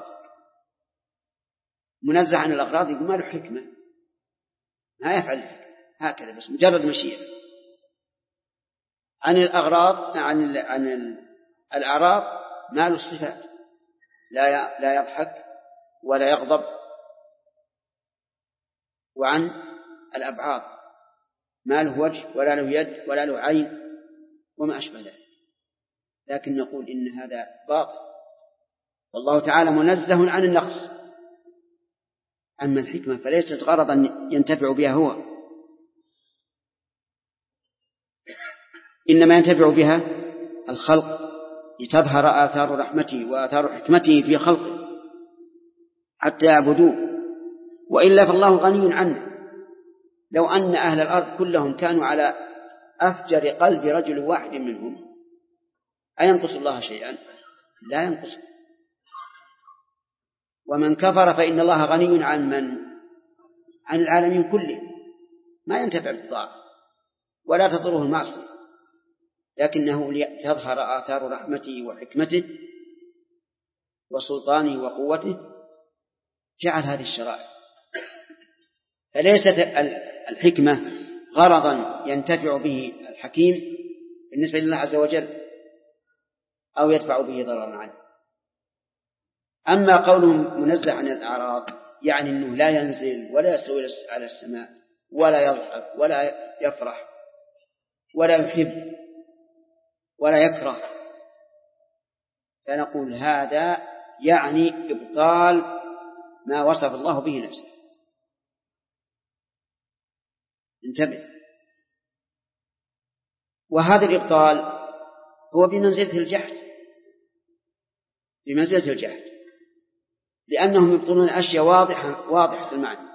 منزه عن الأغراض يقول ما له حكمة، ما يفعل الحكمة هكذا بس مجرد مشيئة. عن الأغراض عن الأعراض ما له الصفات، لا يضحك ولا يغضب. وعن الأبعاد ما له وجه ولا له يد ولا له عين وما أشبه ذلك. لكن نقول إن هذا باطل، والله تعالى منزه عن النقص. أما الحكمة فليست غرضا ينتفع بها هو، إنما ينتفع بها الخلق لتظهر آثار رحمته وآثار حكمته في خلقه حتى يعبدوه، وإلا فالله غني عنه. لو أن أهل الأرض كلهم كانوا على أفجر قلب رجل واحد منهم أينقص الله شيئا؟ لا ينقص. ومن كفر فإن الله غني عن العالمين كله، ما ينتفع بالطاعة ولا تضره المعصية، لكنه لتظهر آثار رحمته وحكمته وسلطانه وقوته جعل هذه الشرائع. فليست الحكمة غرضا ينتفع به الحكيم بالنسبة لله عز وجل أو يدفع به ضررا عنه. أما قولهم منزه عن الأعراض يعني أنه لا ينزل ولا يستوي على السماء ولا يضحك ولا يفرح ولا يحب ولا يكره، فنقول هذا يعني إبطال ما وصف الله به نفسه. انتبه. وهذا الإبطال هو بمنزلة الجحد، لأنهم يبطلون أشياء واضحة المعنى.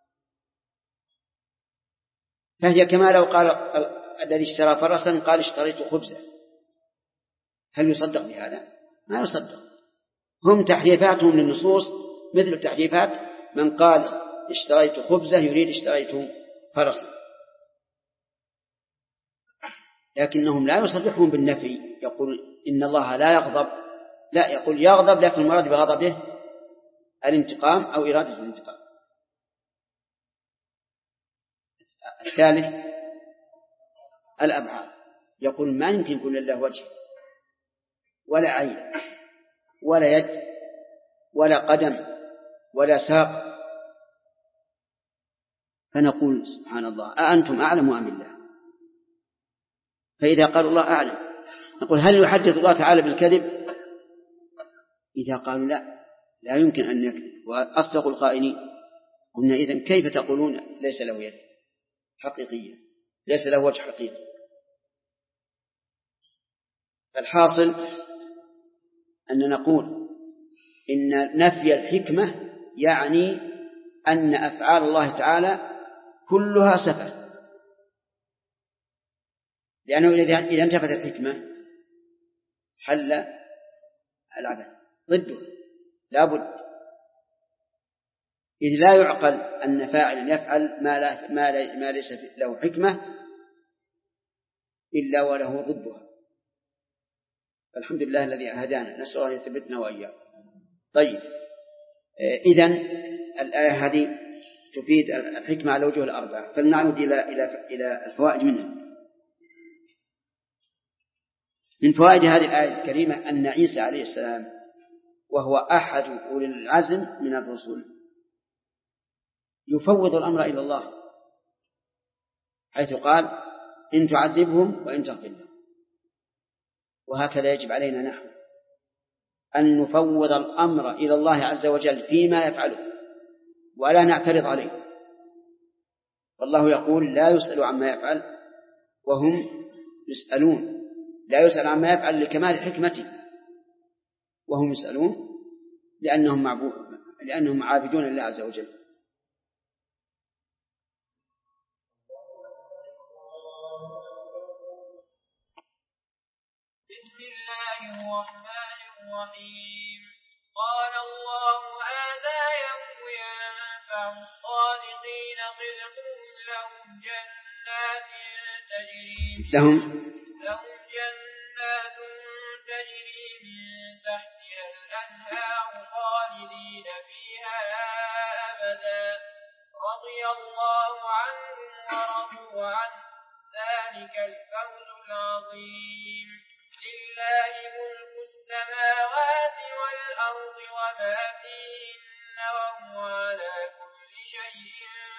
فهي كما لو قال الذي اشترى فرسا قال اشتريت خبزا، هل يصدق بهذا؟ ما يصدق. هم تحريفاتهم للنصوص مثل تحريفات من قال اشتريت خبزة يريد اشتريت فرسا، لكنهم لا يصرحون بالنفي، يقول إن الله لا يغضب، لا، يقول يغضب لكن المراد بغضبه الانتقام أو إرادة الانتقام. الثالث الأبعاد، يقول ما يمكن يكون لله وجه ولا عين ولا يد ولا قدم ولا ساق. فنقول سبحان الله أأنتم أعلم أم الله؟ فإذا قالوا الله أعلم نقول هل يحدث الله تعالى بالكذب؟ إذا قالوا لا يمكن أن يكذب وأصدق القائلين، قلنا إذن كيف تقولون ليس له يد حقيقية، ليس له وجه حقيقي؟ الحاصل أن نقول إن نفي الحكمة يعني أن أفعال الله تعالى كلها سفه، لأنه إذا انتفت الحكمة حل العبث ضده لا بد، إذ لا يعقل أن فاعلا يفعل ما ليس له حكمة إلا وله ضدها. الحمد لله الذي هدانا، نسأل الله يثبتنا وإياه. طيب، إذن الآية هذه تفيد الحكمة على وجوه الأربعة، فلنعود إلى الفوائد منها. من فوائد هذه الآية الكريمة أن عيسى عليه السلام وهو أحد أولي العزم من الرسل يفوض الأمر إلى الله، حيث قال إن تعذبهم وإن تغفر لهم. وهكذا يجب علينا نحن أن نفوض الأمر إلى الله عز وجل فيما يفعله، ولا نعترض عليه. والله يقول لا يسأل عما يفعل وهم يسألون، لا يسأل عما يفعل لكمال حكمته وهم يسألون لأنهم عابدون لله عز وجل. بسم الله الرحمن الرحيم. قال الله هذا يوم ينفع الصادقين صدقهم لهم جنات تجري من تحتها الأنهار خالدين فيها أبدا رضي الله عنهم ورضوا عنه ذلك الفوز العظيم. لله ملك السماوات والأرض وما فيهن وهو على كل شيء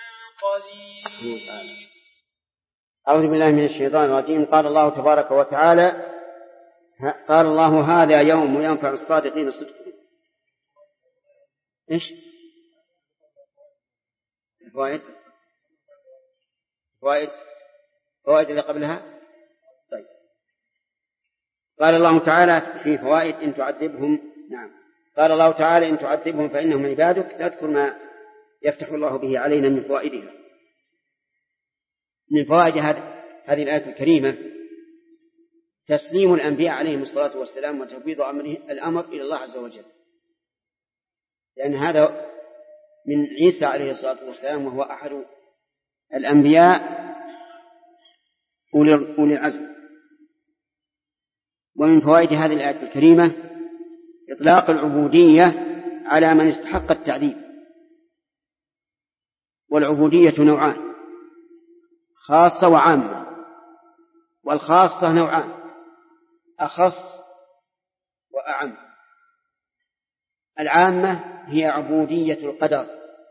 قدير. أعوذ بالله من الشيطان الرجيم. قال الله تبارك وتعالى قال الله هذا يوم ينفع الصادقين صدقهم. إيش فوائد اللي قبلها؟ طيب. قال الله تعالى في فوائد إن تعذبهم. نعم. قال الله تعالى إن تعذبهم فإنهم عبادك. نذكر ما يفتح الله به علينا من فوائدها. من فوائد هذه الآية الكريمة تسليم الأنبياء عليهم الصلاة والسلام وتفويض الأمر إلى الله عز وجل، لأن هذا من عيسى عليه الصلاة والسلام وهو أحد الأنبياء أولي العزم. ومن فوائد هذه الآية الكريمة إطلاق العبودية على من استحق التعذيب. والعبودية نوعان، خاصة وعامة. والخاصة نوعان، أخص وأعم. العامة هي عبودية القدر،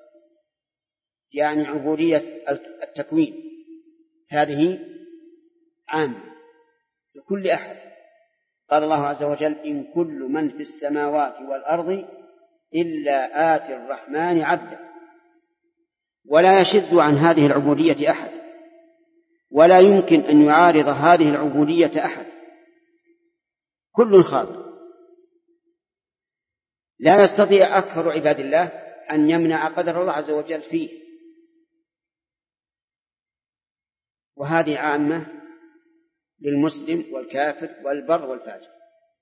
يعني عبودية التكوين، هذه عامة لكل أحد. قال الله عز وجل إن كل من في السماوات والأرض إلا آتي الرحمن عبدا. ولا يشذ عن هذه العبودية أحد، ولا يمكن أن يعارض هذه العبودية أحد، كل خاضع. لا يستطيع أكثر عباد الله أن يمنع قدر الله عز وجل فيه. وهذه عامة للمسلم والكافر والبر والفاجر.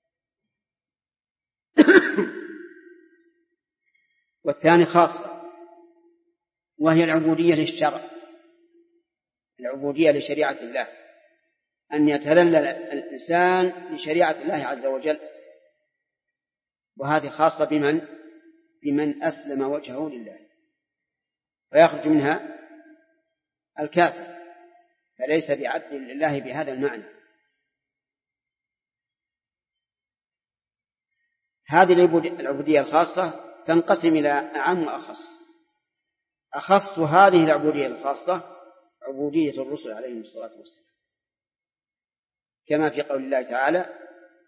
والثاني خاصة، وهي العبودية للشرع، العبودية لشريعة الله، أن يتذلل الإنسان لشريعة الله عز وجل. وهذه خاصة بمن أسلم وجهه لله، ويخرج منها الكافر، فليس بعبد لله بهذا المعنى. هذه العبودية الخاصة تنقسم إلى أعم وأخص. أخص هذه العبودية الخاصة عبودية الرسل عليهم الصلاة والسلام، كما في قول الله تعالى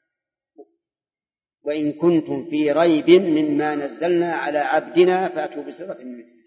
وإن كنتم في ريب مما نزلنا على عبدنا فأتوا بسورة من مثله،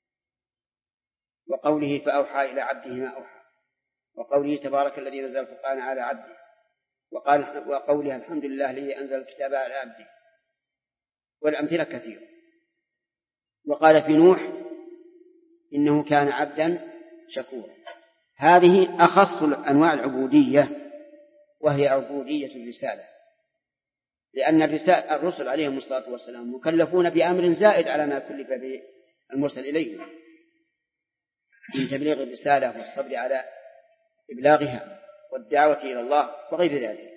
وقوله فأوحى إلى عبده ما أوحى، وقوله تبارك الذي نزل الفرقان على عبده، وقوله الحمد لله الذي أنزل الكتاب على عبده، والأمثلة كثيرة. وقال في نوح إنه كان عبدا شكورا. هذه أخص أنواع العبودية، وهي عبودية الرسالة، لأن الرسل عليهم الصلاة والسلام مكلفون بأمر زائد على ما كلف به المرسل إليهم من تبليغ الرسالة والصبر على إبلاغها والدعوة إلى الله وغير ذلك.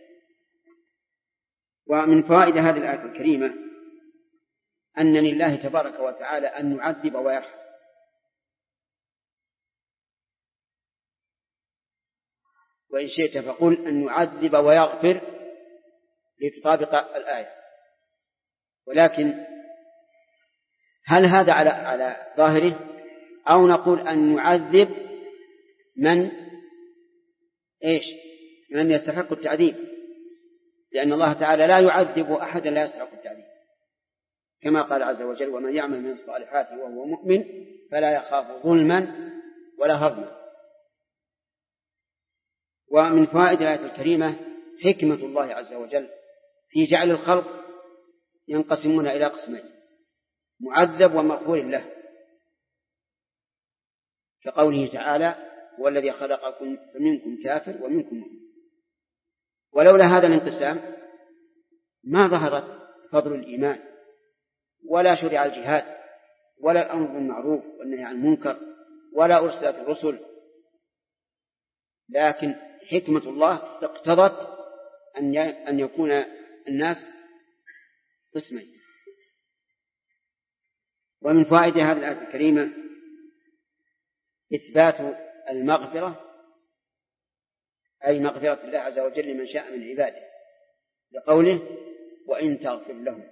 ومن فوائد هذه الآية الكريمة أن لله تبارك وتعالى أن يعذب ويرحم، وإن شئت فقل أن يعذب ويغفر لتطابق الآية. ولكن هل هذا على ظاهره، أو نقول أن يعذب من يستحق التعذيب، لأن الله تعالى لا يعذب أحدا لا يستحق التعذيب، كما قال عز وجل: ومن يعمل من الصالحات وهو مؤمن فلا يخاف ظلما ولا هضما. ومن فوائد الآية الكريمة حكمة الله عز وجل في جعل الخلق ينقسمون إلى قسمين: معذب ومغفور له، كقوله تعالى: هو الذي خلقكم فمنكم كافر ومنكم مؤمن. ولولا هذا الانقسام ما ظهرت فضل الإيمان، ولا شرع الجهاد، ولا الأمر بالمعروف والنهي عن المنكر، ولا أرسلت الرسل. لكن حكمة الله اقتضت أن يكون الناس قسمين. ومن فوائد هذه الآية الكريمة إثبات المغفرة، أي مغفرة الله عز وجل لمن شاء من عباده، لقوله: وإن تغفر لهم.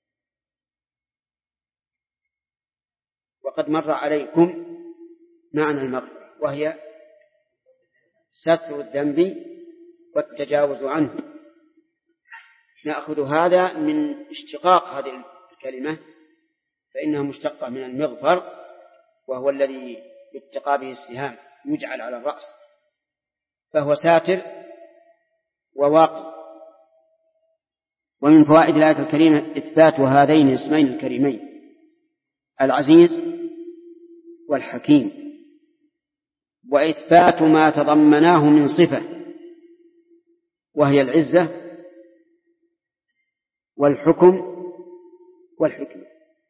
وقد مر عليكم معنى المغفرة، وهي ستر الذنب والتجاوز عنه. نأخذ هذا من اشتقاق هذه الكلمة، فإنها مشتقة من المغفر، وهو الذي يتقى به السهام، يجعل على الرأس، فهو ساتر وواقي. ومن فوائد الآية الكريمة إثبات هذين الاسمين الكريمين: العزيز والحكيم، وإثبات ما تضمناه من صفة، وهي العزة والحكم والحكمة.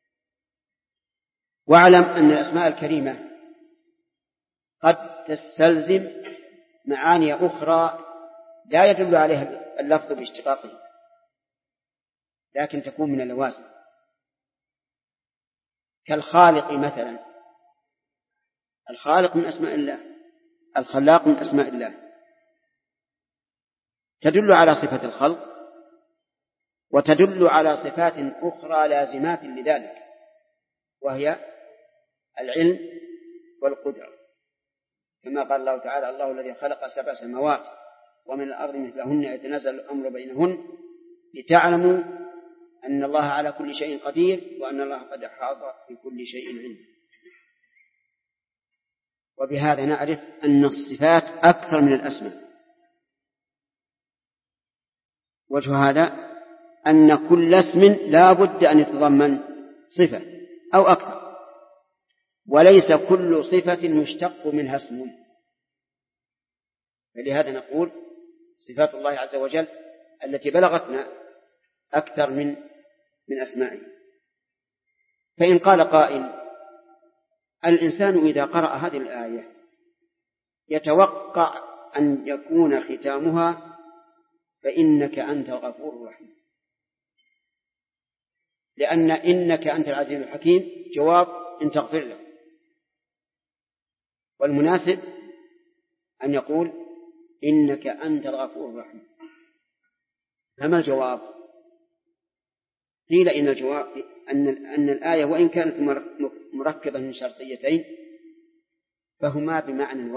واعلم أن الأسماء الكريمة قد تستلزم معاني أخرى لا يدل عليها اللفظ باشتقاقه، لكن تكون من اللوازم، كالخالق مثلا. الخالق من أسماء الله، الخلاق من أسماء الله، تدل على صفة الخلق، وتدل على صفات أخرى لازمات لذلك، وهي العلم والقدرة، كما قال الله تعالى: الله الذي خلق 7 سماوات ومن الأرض مثلهن يتنزل الأمر بينهن لتعلموا أن الله على كل شيء قدير وأن الله قد أحاط في كل شيء علما. وبهذا نعرف أن الصفات أكثر من الأسماء. وجه هذا أن كل اسم لا بد أن يتضمن صفة أو أكثر، وليس كل صفة يشتق منها اسم. فلهذا نقول صفات الله عز وجل التي بلغتنا أكثر من أسمائه. فإن قال قائل: الإنسان إذا قرأ هذه الآية يتوقع أن يكون ختامها فإنك أنت الغفور الرحيم، لأن إنك أنت العزيز الحكيم جواب إن تغفر له، والمناسب أن يقول إنك أنت الغفور الرحيم. فما الجواب؟ قيل إن الجواب أن الآية وإن كانت مركبة من شرطيتين فهما بمعنى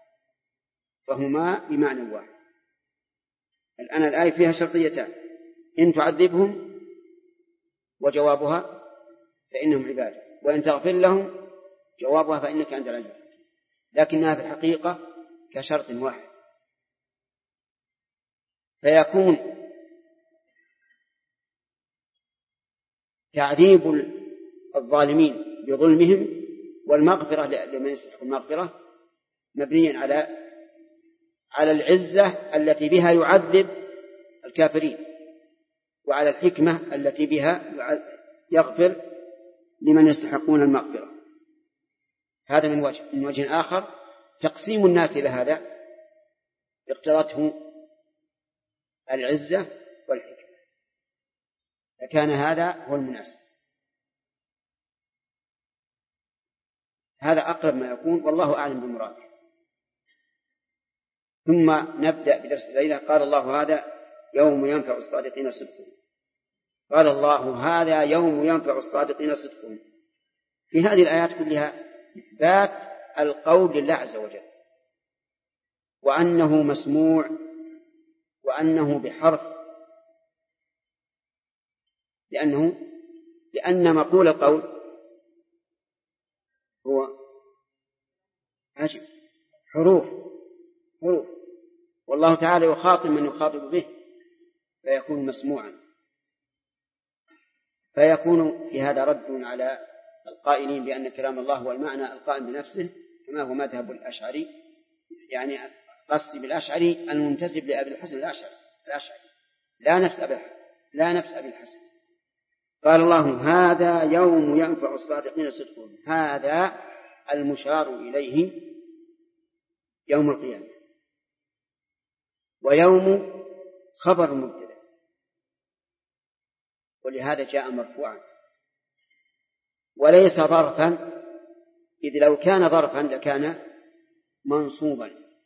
واحد. الآن الآية فيها شرطيتان: إن تعذبهم، وجوابها فإنهم عبادك، وإن تغفر لهم، جوابها فإنك أنت العزيز، لكنها في الحقيقة كشرط واحد. فيكون تعذيب الظالمين بظلمهم والمغفرة لمن يستحق المغفرة مبنيا على العزة التي بها يعذب الكافرين، وعلى الحكمة التي بها يغفر لمن يستحقون المغفرة. هذا من وجه آخر تقسيم الناس إلى هذا اقتضته العزة والحكمة، فكان هذا هو المناسب. هذا أقرب ما يكون، والله أعلم بمراده. ثم نبدأ بدرس الليلة. قال الله: هذا يوم ينفع الصادقين صدقهم. قال الله: هذا يوم ينفع الصادقين صدقهم. في هذه الآيات كلها إثبات القول لله عز وجل، وأنه مسموع، وأنه بحرف، لأنه لأن مقول القول هو حروف، والله تعالى يخاطب من يخاطب به فيكون مسموعا، فيكون في هذا رد على القائلين بأن كلام الله هو المعنى القائم بنفسه كما هو مذهب الأشعري، يعني قصدي بالأشعري المنتسب لأبي الحسن الأشعري لا نفس أبي الحسن. قال الله هذا يوم ينفع الصادقين صدقهم، هذا المشار إليه يوم القيامة، ويوم خبر مبتدأ، ولهذا جاء مرفوعا وليس ظرفا، إذ لو كان ظرفا لكان منصوبا،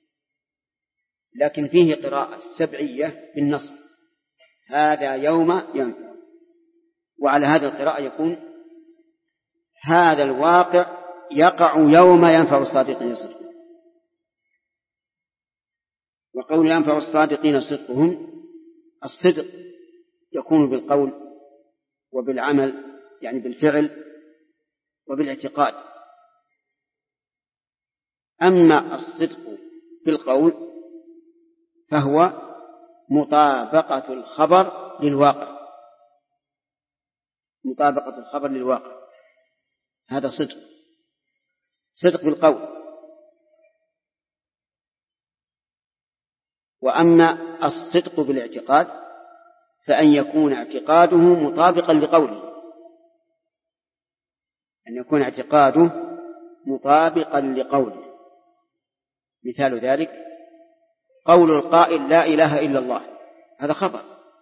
لكن فيه قراءة سبعية بالنصب، هذا يوم ينفع، وعلى هذه القراءة يكون هذا الواقع يقع يوم ينفع الصادقين صدقهم. وقول ينفع الصادقين صدقهم، الصدق يكون بالقول وبالعمل، يعني بالفعل وبالاعتقاد. أما الصدق بالقول فهو مطابقة الخبر للواقع، مطابقة الخبر للواقع، هذا صدق بالقول. وأما الصدق بالاعتقاد فأن يكون اعتقاده مطابقا لقوله، أن يكون اعتقاده مطابقا لقوله. مثال ذلك قول القائل لا إله إلا الله، هذا خبر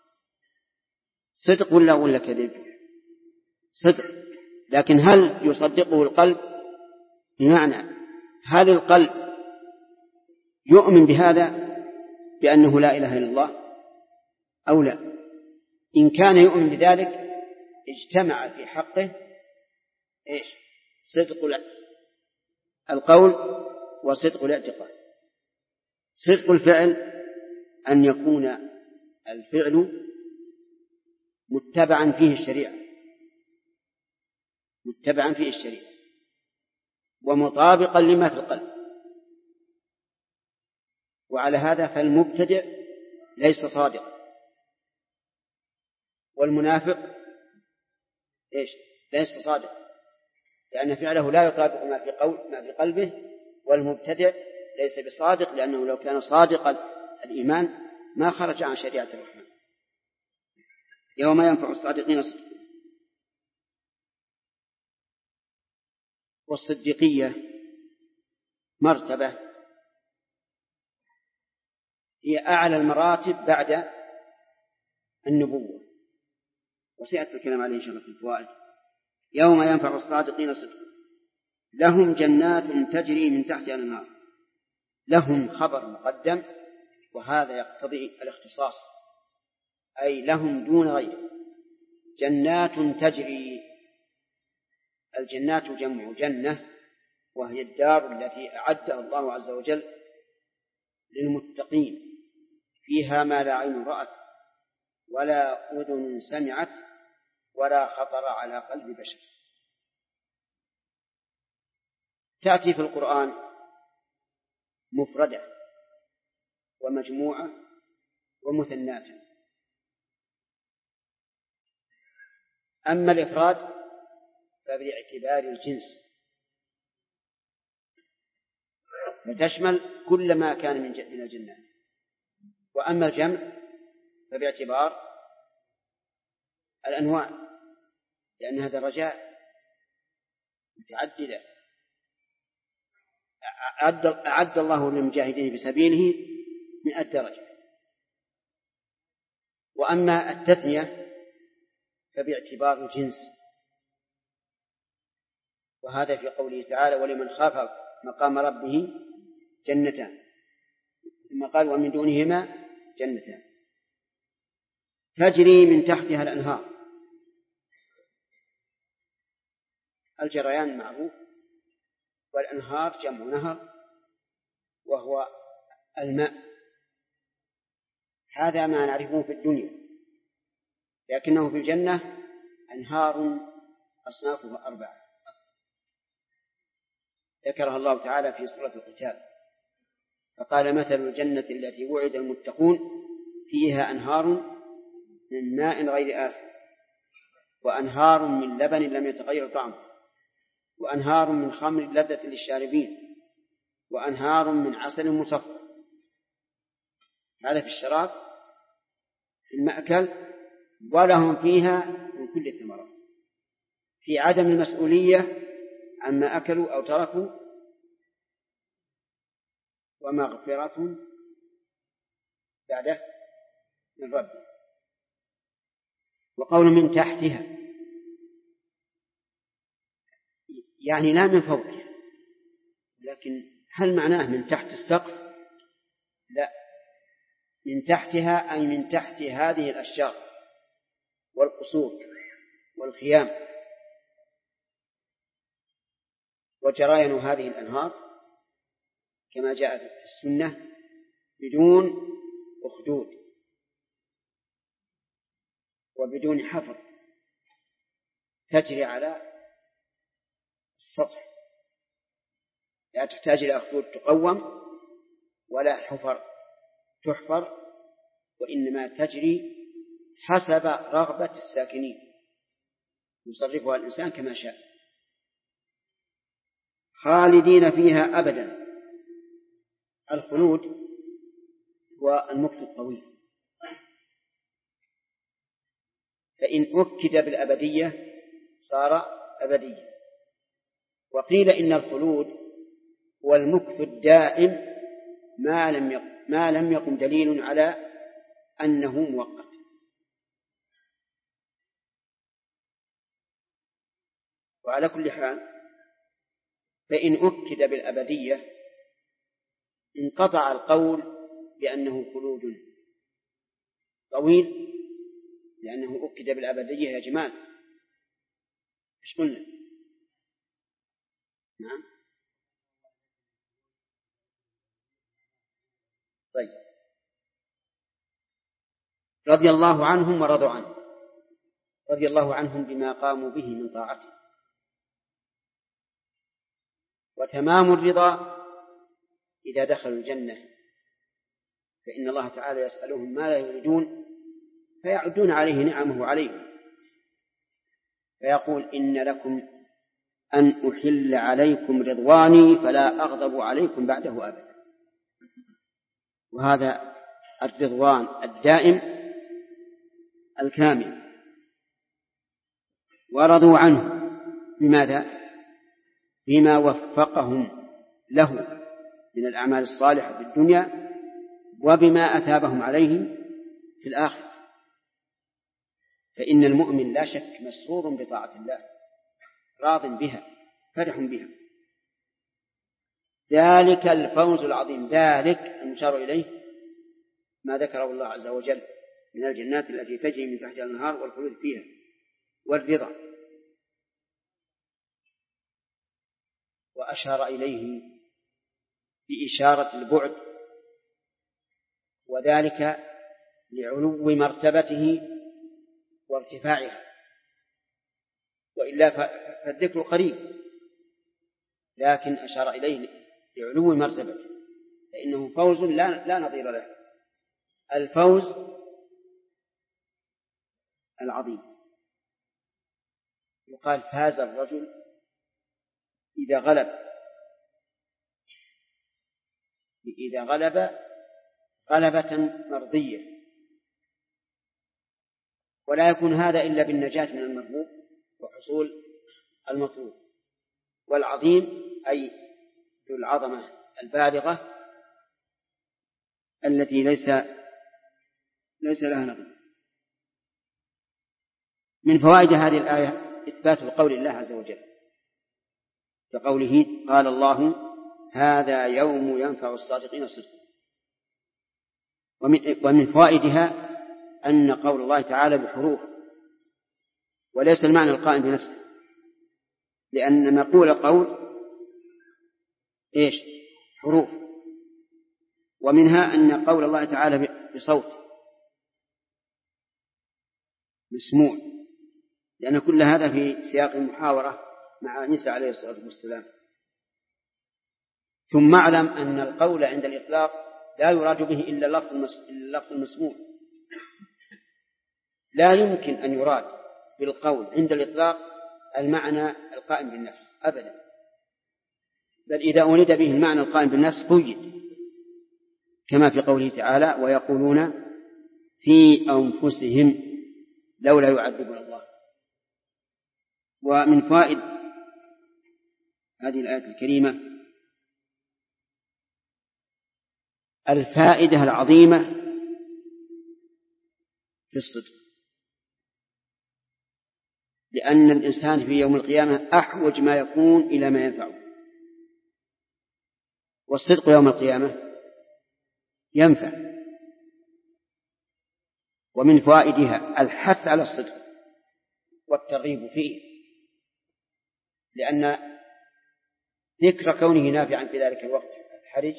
صدق ولا كذب؟ صدق، لكن هل يصدقه القلب؟ بمعنى هل القلب يؤمن بهذا بأنه لا إله إلا الله أو لا؟ إن كان يؤمن بذلك اجتمع في حقه صدق القول وصدق الاعتقاد. صدق الفعل أن يكون الفعل متبعا فيه الشريعة ومطابقا لما في القلب، وعلى هذا فالمبتدع ليس صادقا، والمنافق ليس صادقا، لأن فعله لا يطابق ما في قلبه، والمبتدع ليس بصادق، لأنه لو كان صادق الإيمان ما خرج عن شريعة الرحمن. يوم ينفع الصادقين صدقهم. والصديقية مرتبة هي أعلى المراتب بعد النبوة، وسيأتي الكلام عليه إن شاء الله في الفوائد. يوم ينفع الصادقين صدقهم لهم جنات تجري من تحتها الأنهار. لهم خبر مقدم، وهذا يقتضي الاختصاص، أي لهم دون غيره. جنات تجري، الجنات جمع جنة، وهي الدار التي أعدها الله عز وجل للمتقين، فيها ما لا عين رأت ولا أذن سمعت ولا خطر على قلب بشر. تأتي في القرآن مفردة ومجموعة ومثناة. أما الإفراد فباعتبار الجنس، فتشمل كل ما كان من الجنات. وأما الجمع فباعتبار الأنواع، لأنها درجات متعددة أعد الله للمجاهدين في سبيله 100 درجة. وأما التثنية فباعتبار الجنس، وهذا في قوله تعالى ولمن خاف مقام ربه جنتان، ثم قال ومن دونهما جنتان تجري من تحتها الأنهار. الجريان معروف، والأنهار جمع نهر وهو الماء، هذا ما نعرفه في الدنيا، لكنه في الجنة أنهار أصنافها 4 ذكرها الله تعالى في سورة القتال، فقال مثل الجنة التي وعد المتقون فيها أنهار من ماء غير آسن وأنهار من لبن لم يتغير طعمه وأنهار من خمر لذة للشاربين وأنهار من عسل مصفى. هذا في الشراب، في المأكل، ولهم فيها من كل الثمرات، في عدم المسؤولية عما أكلوا أو تركوا، ومغفرة بعده من ربه. وقول من تحتها يعني لا من فوقها، لكن هل معناه من تحت السقف؟ لا، من تحتها أي من تحت هذه الأشجار والقصور والخيام. وجريان هذه الأنهار كما جاء في السنة بدون أخدود وبدون حفر، تجري على السطح، لا تحتاج إلى أخدود تقوم ولا حفر تحفر، وإنما تجري حسب رغبة الساكنين يصرفها الإنسان كما شاء، خالدين فيها أبدا. الخلود هو المكث الطويل، فإن أكد بالأبدية صار أبديا. وقيل إن الخلود هو المكث الدائم ما لم يقم دليل على أنه مؤقت. وعلى كل حال فإن أكد بالأبدية انقطع القول بأنه خلود طويل، لأنه أكد بالأبدية يا جمال. إيش قلنا؟ نعم. طيب، رضي الله عنهم ورضوا عنه. رضي الله عنهم بما قاموا به من طاعته. وتمام الرضا إذا دخلوا الجنة، فإن الله تعالى يسألهم ما لا يريدون فيعدون عليه نعمه عليهم، فيقول إن لكم أن أحل عليكم رضواني فلا أغضب عليكم بعده أبدا. وهذا الرضوان الدائم الكامل. ورضوا عنه بماذا؟ بما وفقهم له من الأعمال الصالحة في الدنيا وبما أثابهم عليه في الآخرة. فإن المؤمن لا شك مسرور بطاعة الله، راض بها، فرح بها. ذلك الفوز العظيم. ذلك المشار إليه ما ذكره الله عز وجل من الجنات التي تجري من تحتها الأنهار والخلود فيها والرضا. وأشار إليه بإشارة البعد، وذلك لعلو مرتبته وارتفاعها، وإلا فالذكر قريب، لكن أشار إليه لعلو مرتبته، فإنه فوز لا نظير له، الفوز العظيم. يقال فاز الرجل إذا غلب غلبة مرضية، ولا يكون هذا إلا بالنجاة من المرهوب وحصول المطلوب. والعظيم أي ذو العظمة البالغة التي ليس لها نظير. من فوائد هذه الآية إثبات قول الله عز وجل، كقوله قال الله هذا يوم ينفع الصادقين صدقهم. ومن فوائدها أن قول الله تعالى بحروف وليس المعنى القائم بنفسه، لأن مقول قول حروف. ومنها أن قول الله تعالى بصوت مسموع، لأن كل هذا في سياق المحاورة مع عيسى عليه الصلاة والسلام. ثم اعلم أن القول عند الإطلاق لا يراد به إلا اللفظ المسموع. لا يمكن أن يراد بالقول عند الإطلاق المعنى القائم بالنفس أبدا، بل إذا أريد به المعنى القائم بالنفس قيد، كما في قوله تعالى: ويقولون في أنفسهم لولا يعذبنا الله. ومن فوائد هذه الآية الكريمة الفائدة العظيمة في الصدق، لأن الإنسان في يوم القيامة أحوج ما يكون إلى ما ينفعه، والصدق يوم القيامة ينفع. ومن فوائدها الحث على الصدق والترغيب فيه، لأن ذكر كونه نافعا في ذلك الوقت الحرج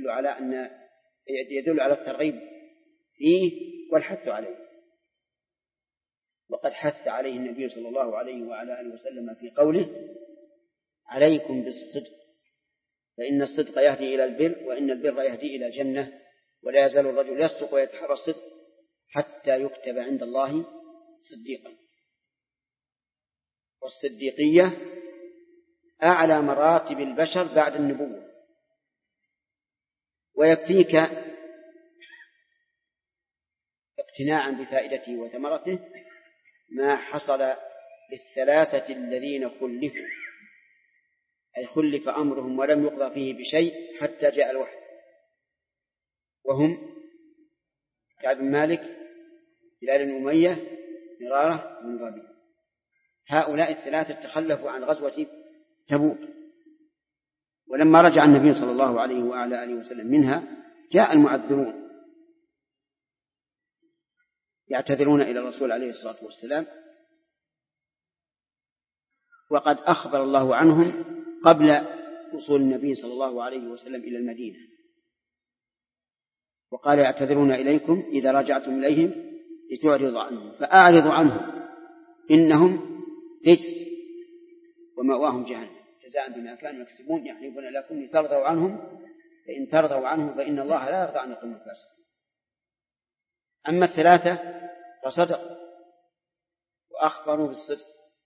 يدل على الترغيب فيه والحث عليه. وقد حث عليه النبي صلى الله عليه وعلى آله وسلم في قوله: عليكم بالصدق فإن الصدق يهدي إلى البر وإن البر يهدي إلى الجنة ولا يزال الرجل يصدق ويتحرى الصدق حتى يكتب عند الله صديقا. والصديقية أعلى مراتب البشر بعد النبوة. ويكفيك اقتناعا بفائدته وثمرته ما حصل للثلاثة الذين خلفوا، أي خلف أمرهم ولم يقضى فيه بشيء حتى جاء الوحي، وهم كعب بن مالك، هلال بن أمية، مرارة بن ربيعة. هؤلاء الثلاثة تخلفوا عن غزوة تبوك، ولما رجع النبي صلى الله عليه وعلى آله وسلم منها جاء المعذرون يعتذرون إلى الرسول عليه الصلاة والسلام، وقد أخبر الله عنهم قبل وصول النبي صلى الله عليه وسلم إلى المدينة، وقال: يعتذرون إليكم إذا رجعتم إليهم لتعرضوا عنهم فأعرضوا عنهم إنهم رجس ومأواهم جهنم جزاء بما كانوا يكسبون يحلفون لكم لترضوا عنهم فإن ترضوا عنهم فإن الله لا يرضى عن القوم الفاسقين. أما الثلاثة فصدقوا وأخبروا بالصدق،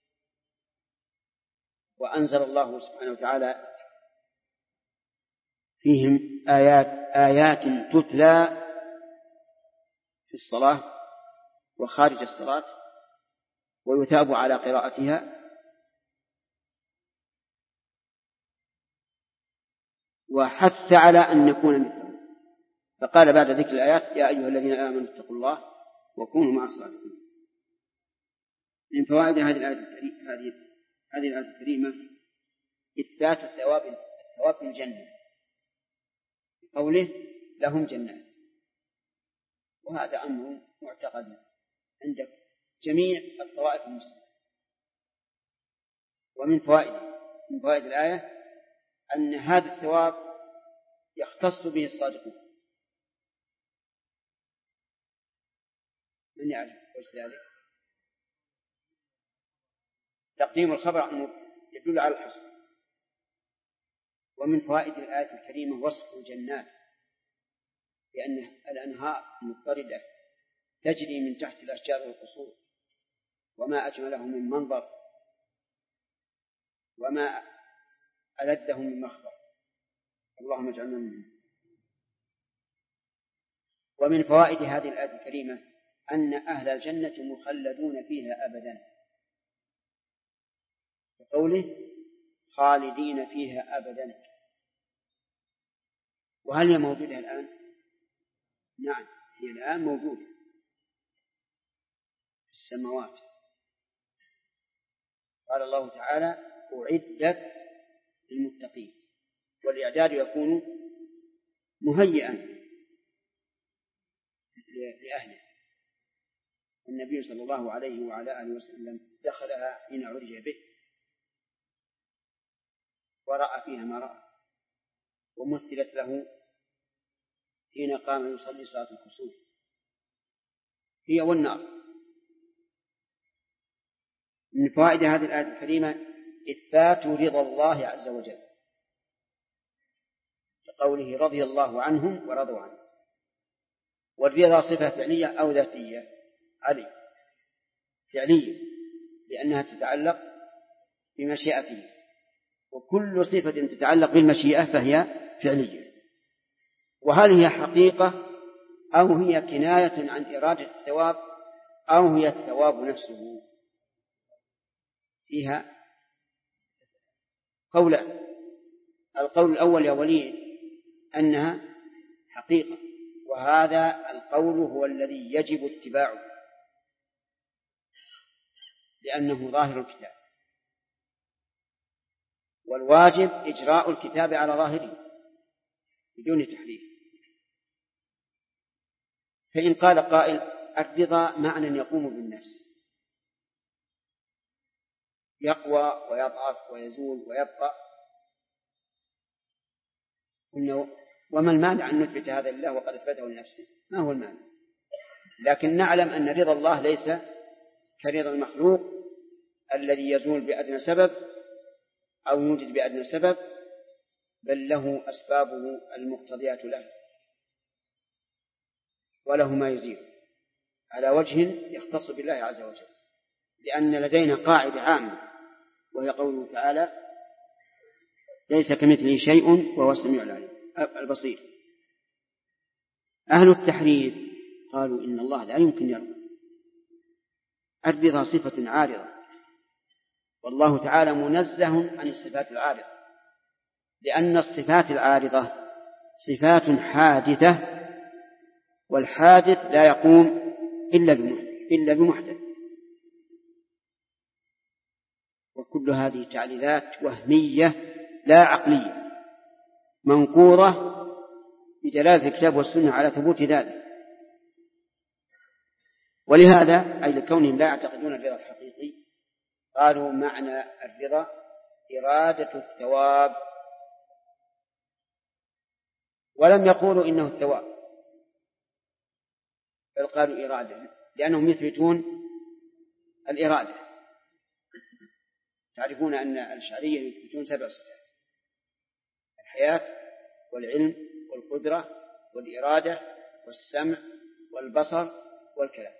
وأنزل الله سبحانه وتعالى فيهم آيات تتلى في الصلاة وخارج الصلاة ويثاب على قراءتها، وحث على أن نكون مثله. فقال بعد ذكر الآيات: يا أيها الذين آمنوا اتقوا الله وكونوا مع الصادقين. من فوائد هذه الآية الكريمة إثبات الثواب في الجنة، قوله: لهم جنات، وهذا أمر معتقد عند جميع الطوائف المسلمة. ومن فوائد الآية أن هذا الثواب يختص به الصادقون. من يعرف وجه ذلك؟ تقديم الخبر يدل على الحصر. ومن فوائد الآية الكريمة وصف الجنات لأن الأنهار مضطردة تجري من تحت الأشجار والقصور، وما أجمله من منظر، وما ألده من مخبر. اللهم اجعلنا منه. ومن فوائد هذه الآية الكريمة أن أهل الجنة مخلدون فيها أبدا، وقوله: خالدين فيها أبدا. وهل هي موجودة الآن؟ نعم، هي الآن موجودة في السماوات. قال الله تعالى: أعدت للمتقين، والإعداد يكون مهيئا لأهله. النبي صلى الله عليه وعلى آله وسلم دخلها حين عرج به ورأى فيها ما رأى، ومثلت له حين قام يصلي صلاة الكسوف، هي والنار. من فوائد هذه الآية الكريمة إثبات رضا الله عز وجل، لقوله رضي الله عنهم ورضوا عنه. والرضا صفة فعلية أو ذاتية؟ علي فعلية، لأنها تتعلق بمشيئته، وكل صفة تتعلق بالمشيئة فهي فعلية. وهل هي حقيقة أو هي كناية عن إرادة الثواب أو هي الثواب نفسه؟ فيها قولان. القول الأول يا وليد أنها حقيقة، وهذا القول هو الذي يجب اتباعه لأنه ظاهر الكتاب، والواجب إجراء الكتاب على ظاهره بدون تحريف. فإن قال قائل الرضا معنى يقوم بالنفس، يقوى ويضعف ويزول ويبقى، وما المانع أن نثبت هذا لله وقد أثبته لنفسه؟ ما هو المانع؟ لكن نعلم أن رضا الله ليس كرضا المخلوق الذي يزول بأدنى سبب أو يوجد بأدنى سبب، بل له أسبابه المقتضيات له، وله ما يزيل على وجه يختص بالله عز وجل، لأن لدينا قاعدة عامة وهي قوله تعالى ليس كمثله شيء وهو السميع البصير. أهل التحريف قالوا إن الله لا يمكن يرضى، الرضا صفة عارضة، والله تعالى منزه عن الصفات العارضة، لأن الصفات العارضة صفات حادثة، والحادث لا يقوم إلا بمحدث. وكل هذه تعليلات وهمية لا عقلية، منقورة بدلالة الكتاب والسنة على ثبوت ذلك. ولهذا أي لكونهم لا يعتقدون الرضا الحقيقي قالوا معنى الرضا إرادة الثواب، ولم يقولوا إنه الثواب، بل قالوا إرادة، لأنهم يثبتون الإرادة. تعرفون أن الأشعرية يثبتون 7 صفات: الحياة والعلم والقدرة والإرادة والسمع والبصر والكلام،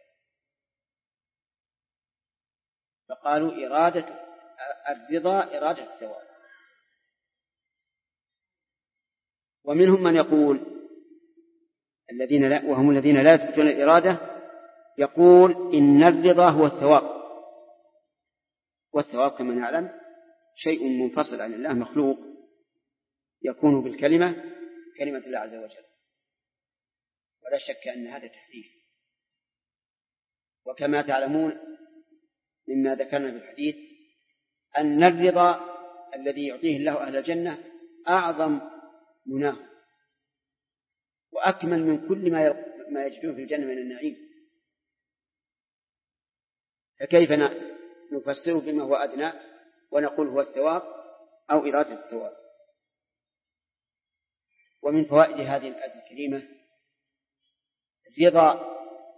فقالوا إرادة الرضا إرادة الثواب. ومنهم من يقول وهم الذين لا يثبتون الإرادة، يقول إن الرضا هو الثواب، والثواب كما نعلم شيء منفصل عن الله مخلوق يكون بالكلمة، كلمة الله عز وجل، ولا شك أن هذا تحريف. وكما تعلمون مما ذكرنا في الحديث أن الرضا الذي يعطيه الله أهل الجنة أعظم مناه وأكمل من كل ما يجدون في الجنة من النعيم، فكيف نفسره بما هو أدنى ونقول هو الثواب أو إرادة الثواب؟ ومن فوائد هذه الآية الكريمة رضا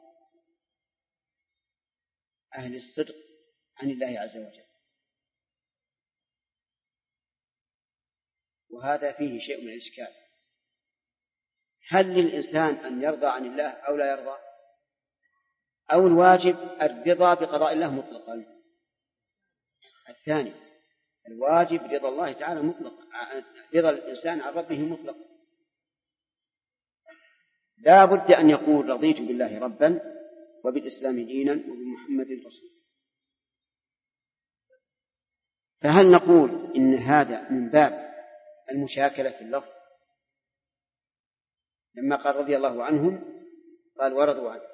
أهل الصدق عن الله عز وجل، وهذا فيه شيء من الإشكال. هل للإنسان أن يرضى عن الله أو لا يرضى؟ أو الواجب الرضا بقضاء الله مطلقا؟ الثاني، الواجب رضا الله تعالى مطلقا، رضا الإنسان عن ربه مطلقا. لا بد أن يقول رضيت بالله ربا وبالإسلام دينا وبمحمد رسولا. فهل نقول إن هذا من باب المشاكلة في اللفظ لما قال رضي الله عنهم قال ورضوا عنه،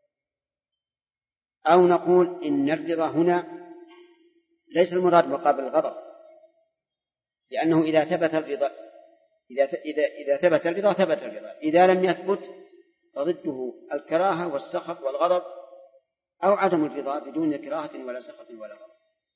أو نقول إن الرضا هنا ليس المراد مقابل الغضب، لأنه إذا ثبت الرضا ثبت الرضا، إذا لم يثبت فضده الكراهة والسخط والغضب أو عدم الرضا بدون كراهة ولا سخط ولا غضب.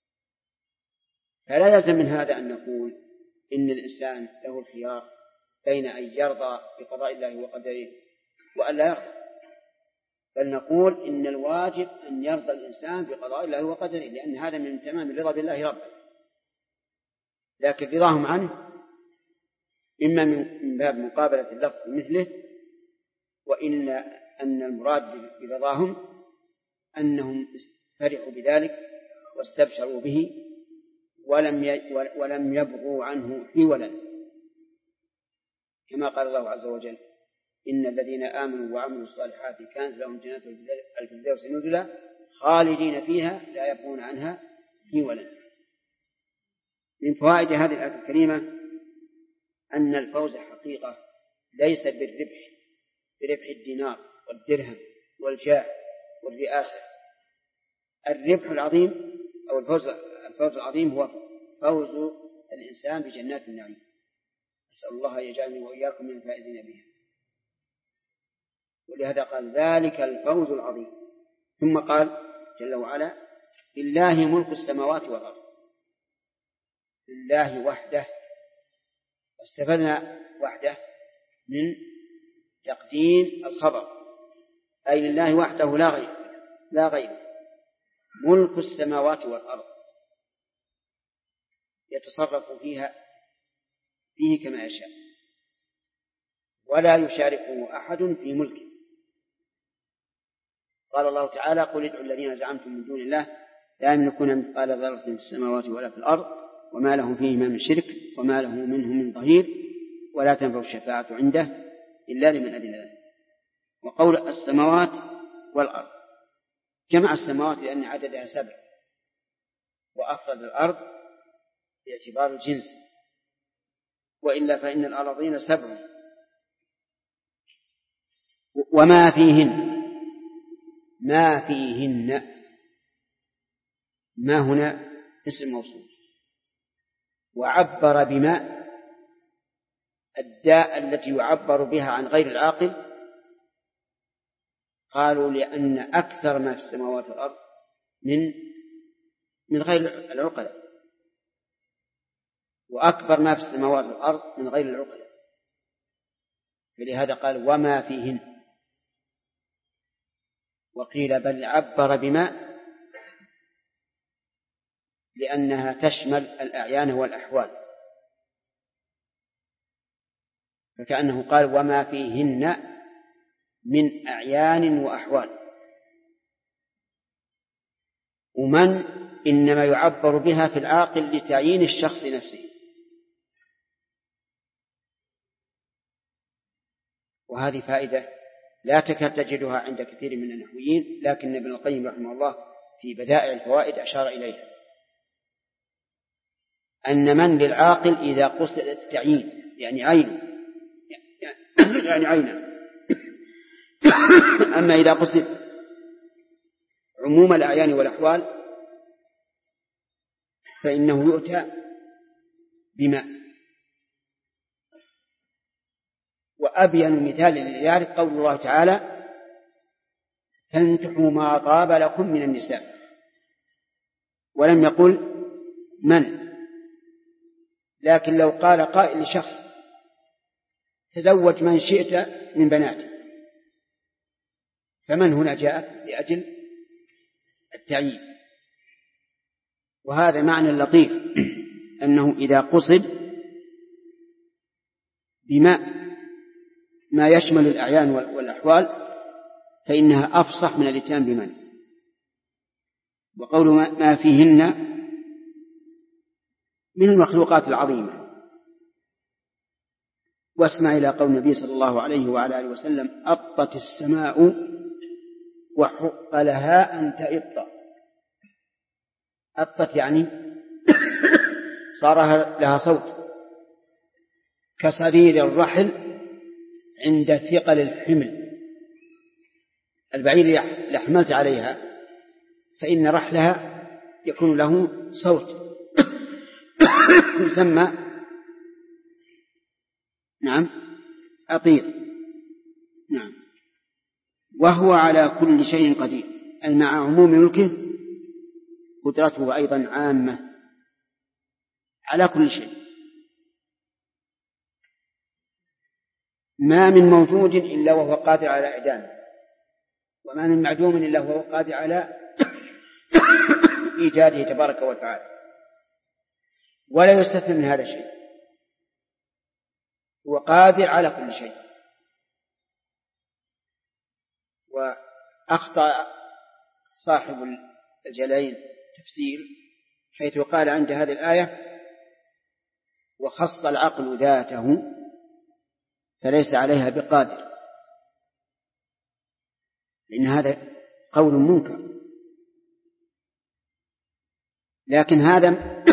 فلا يلزم من هذا أن نقول إن الإنسان له الخيار بين أن يرضى بقضاء الله وقدره وأن لا يرضى، بل نقول إن الواجب أن يرضى الإنسان بقضاء الله وقدره، لأن هذا من تمام الرضا بالله ربا. لكن رضاهم عنه إما من باب مقابلة اللفظ بمثله، وإلا أن المراد برضاهم أنهم فرحوا بذلك واستبشروا به ولم يبغوا عنه حولا، كما قال الله عز وجل: إن الذين آمنوا وعملوا الصالحات كانت لهم جنات الفردوس نزلا خالدين فيها لا يبغون عنها حولا. من فوائد هذه الآية الكريمة أن الفوز حقيقة ليس بربح الدينار والدرهم والجاه والرئاسة. الربح العظيم أو الفوز العظيم هو فوز الإنسان بجنات النعيم. أسأل الله يجعلني وإياكم من الفائزين بها. ولهذا قال: ذلك الفوز العظيم. ثم قال جل وعلا: لله ملك السماوات والأرض. لله وحده. واستفدنا وحده من تقديم الخبر، أي لله وحده لا غير ملك السماوات والأرض، يتصرف فيه كما يشاء، ولا يشاركه أحد في ملكه. قال الله تعالى: قل ادعوا الذين زعمتم من دون الله لا يملكون مثقال ذرة في السماوات ولا في الأرض وما لهم فيهما من شرك وما له منهم من ظهير ولا تنفع الشفاعة عنده إلا لمن أذن له. وقول السماوات والأرض جمع السماوات لأن عددها 7، وأفرد الأرض باعتبار الجنس، وإلا فإن الأراضين 7 وما فيهن. ما هنا اسم موصول، وعبر بما الداء التي يعبر بها عن غير العاقل. قالوا لأن أكثر ما في السماوات والأرض من غير العقلاء، وأكبر ما في السماوات والأرض من غير العقلاء، فلهذا قال وما فيهن. وقيل بل عبر بما لأنها تشمل الأعيان والأحوال، فكأنه قال وما فيهن من أعيان وأحوال. ومن إنما يعبر بها في العاقل لتعيين الشخص نفسه، وهذه فائدة لا تكاد تجدها عند كثير من النحويين، لكن ابن القيم رحمه الله في بدائع الفوائد أشار إليها، أن من للعاقل إذا قصد التعيين يعني عين يعني عينه، أما إذا قصد عموم الأعيان والأحوال فإنه يؤتى بما. وأبين مثال لذلك قول الله تعالى: فانكحوا ما طاب لكم من النساء، ولم يقل من. لكن لو قال قائل لشخص: تزوج من شئت من بناتي، فمن هنا جاءت لأجل التعيين. وهذا معنى لطيف، أنه إذا قصد بما ما يشمل الأعيان والأحوال فإنها أفصح من الإتيان بمن. وقول ما فيهن من المخلوقات العظيمة. واسمع إلى قول النبي صلى الله عليه وعلى آله وسلم: أطت السماء وحق لها أن تئط. أطت يعني صار لها صوت، كصرير الرحل عند ثقل الحمل. البعير إذا حملت عليها فإن رحلها يكون له صوت يسمى أطير. وهو على كل شيء قدير، أي مع عموم ملكه قدرته أيضا عامة على كل شيء. ما من موجود إلا وهو قادر على إعدامه، وما من معدوم إلا هو قادر على إيجاده تبارك وتعالى، ولا يستثنى من هذا شيء، هو قادر على كل شيء. وأخطأ صاحب الجلالين تفسير حيث قال عند هذه الآية وخص العقل ذاته فليس عليها بقادر، لأن هذا قول منكر، لكن هذا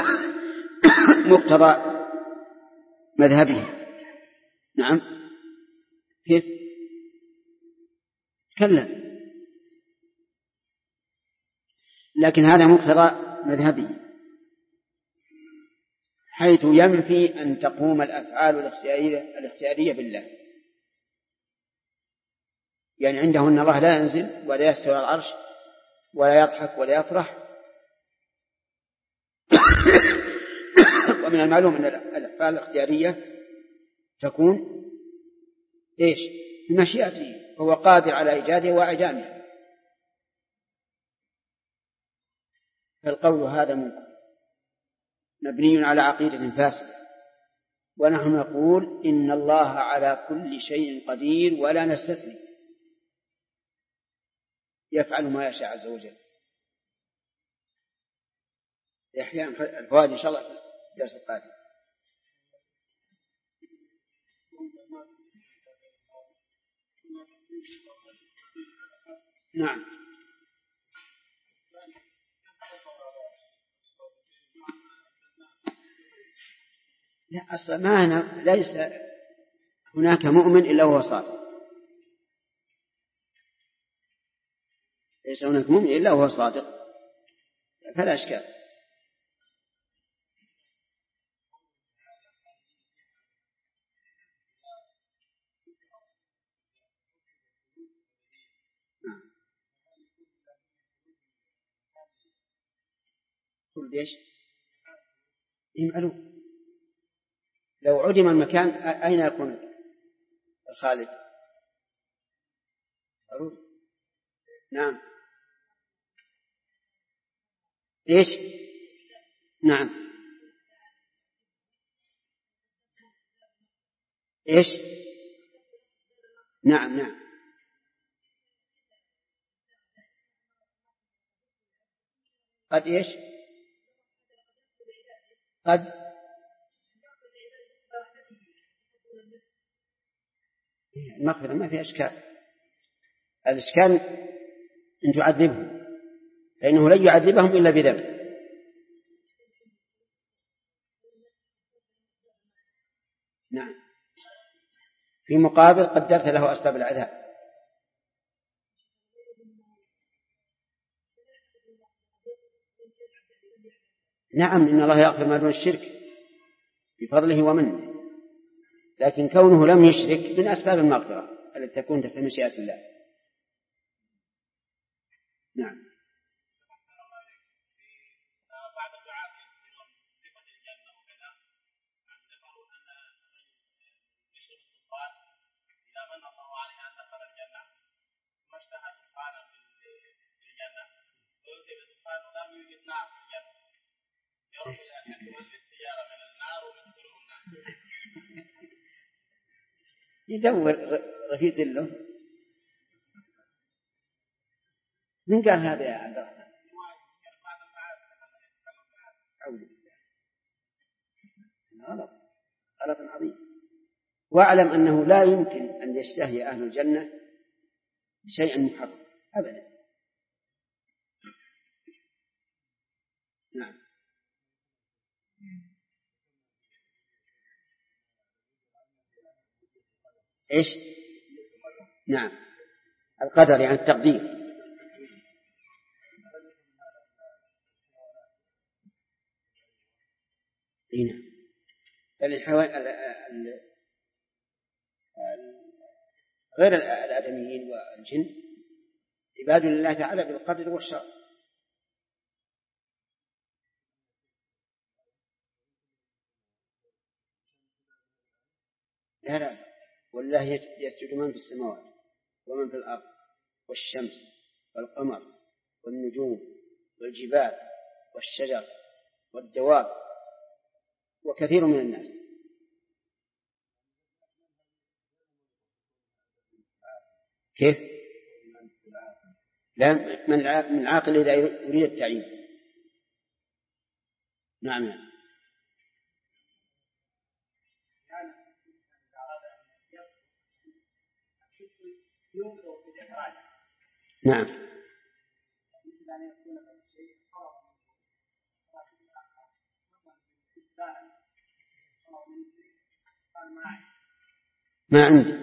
مقتضى مذهبه. نعم كيف كلا، لكن هذا مقتضى مذهبه حيث ينفي أن تقوم الأفعال الاختيارية بالله، يعني عنده أن الله لا ينزل ولا يستوي على العرش ولا يضحك ولا يفرح. ومن المعلوم أن الأفعال الاختيارية تكون إيش بمشيئته، فهو قادر على إيجادها وإعدامها. فالقول هذا منكر مبني على عقيدة فاسدة، ونحن نقول إن الله على كل شيء قدير ولا نستثني، يفعل ما يشاء عز وجل. يحيى الفوائد إن شاء الله في الدرس القادم. نعم لا، أصلا ما ليس هناك مؤمن إلا هو صادق، ليس هناك مؤمن إلا هو صادق، فلا إشكال. كل ليش معلوم، لو عدم المكان أين يكون الخالد؟ نعم إيش نعم إيش نعم قد إيش قد المغفرة ما في إشكال، الإشكال أن تعذبهم، فإنه لن يعذبهم إلا بذنب. نعم في مقابل قدرت له أسباب العذاب. نعم إن الله يغفر ما دون الشرك بفضله ومنه، لكن كونه لم يشرك من أسباب المغفرة التي تكون تحت مشيئة الله. نعم يدور رفيق له. من قال هذا يا عبد الرحمن؟ غلط عظيم. واعلم أنه لا يمكن أن يشتهي أهل الجنة شيئا محرم أبدا. نعم إيش نعم القدر يعني التقدير. هنا غير الآدميين والجن عباد الله تعالى بالقدر والشر. لا والله يسجد من في السماوات ومن في الأرض والشمس والقمر والنجوم والجبال والشجر والدواب وكثير من الناس. كيف؟ لا، من العاقل إذا يريد التعيين. نعم. نعم. ما عندي.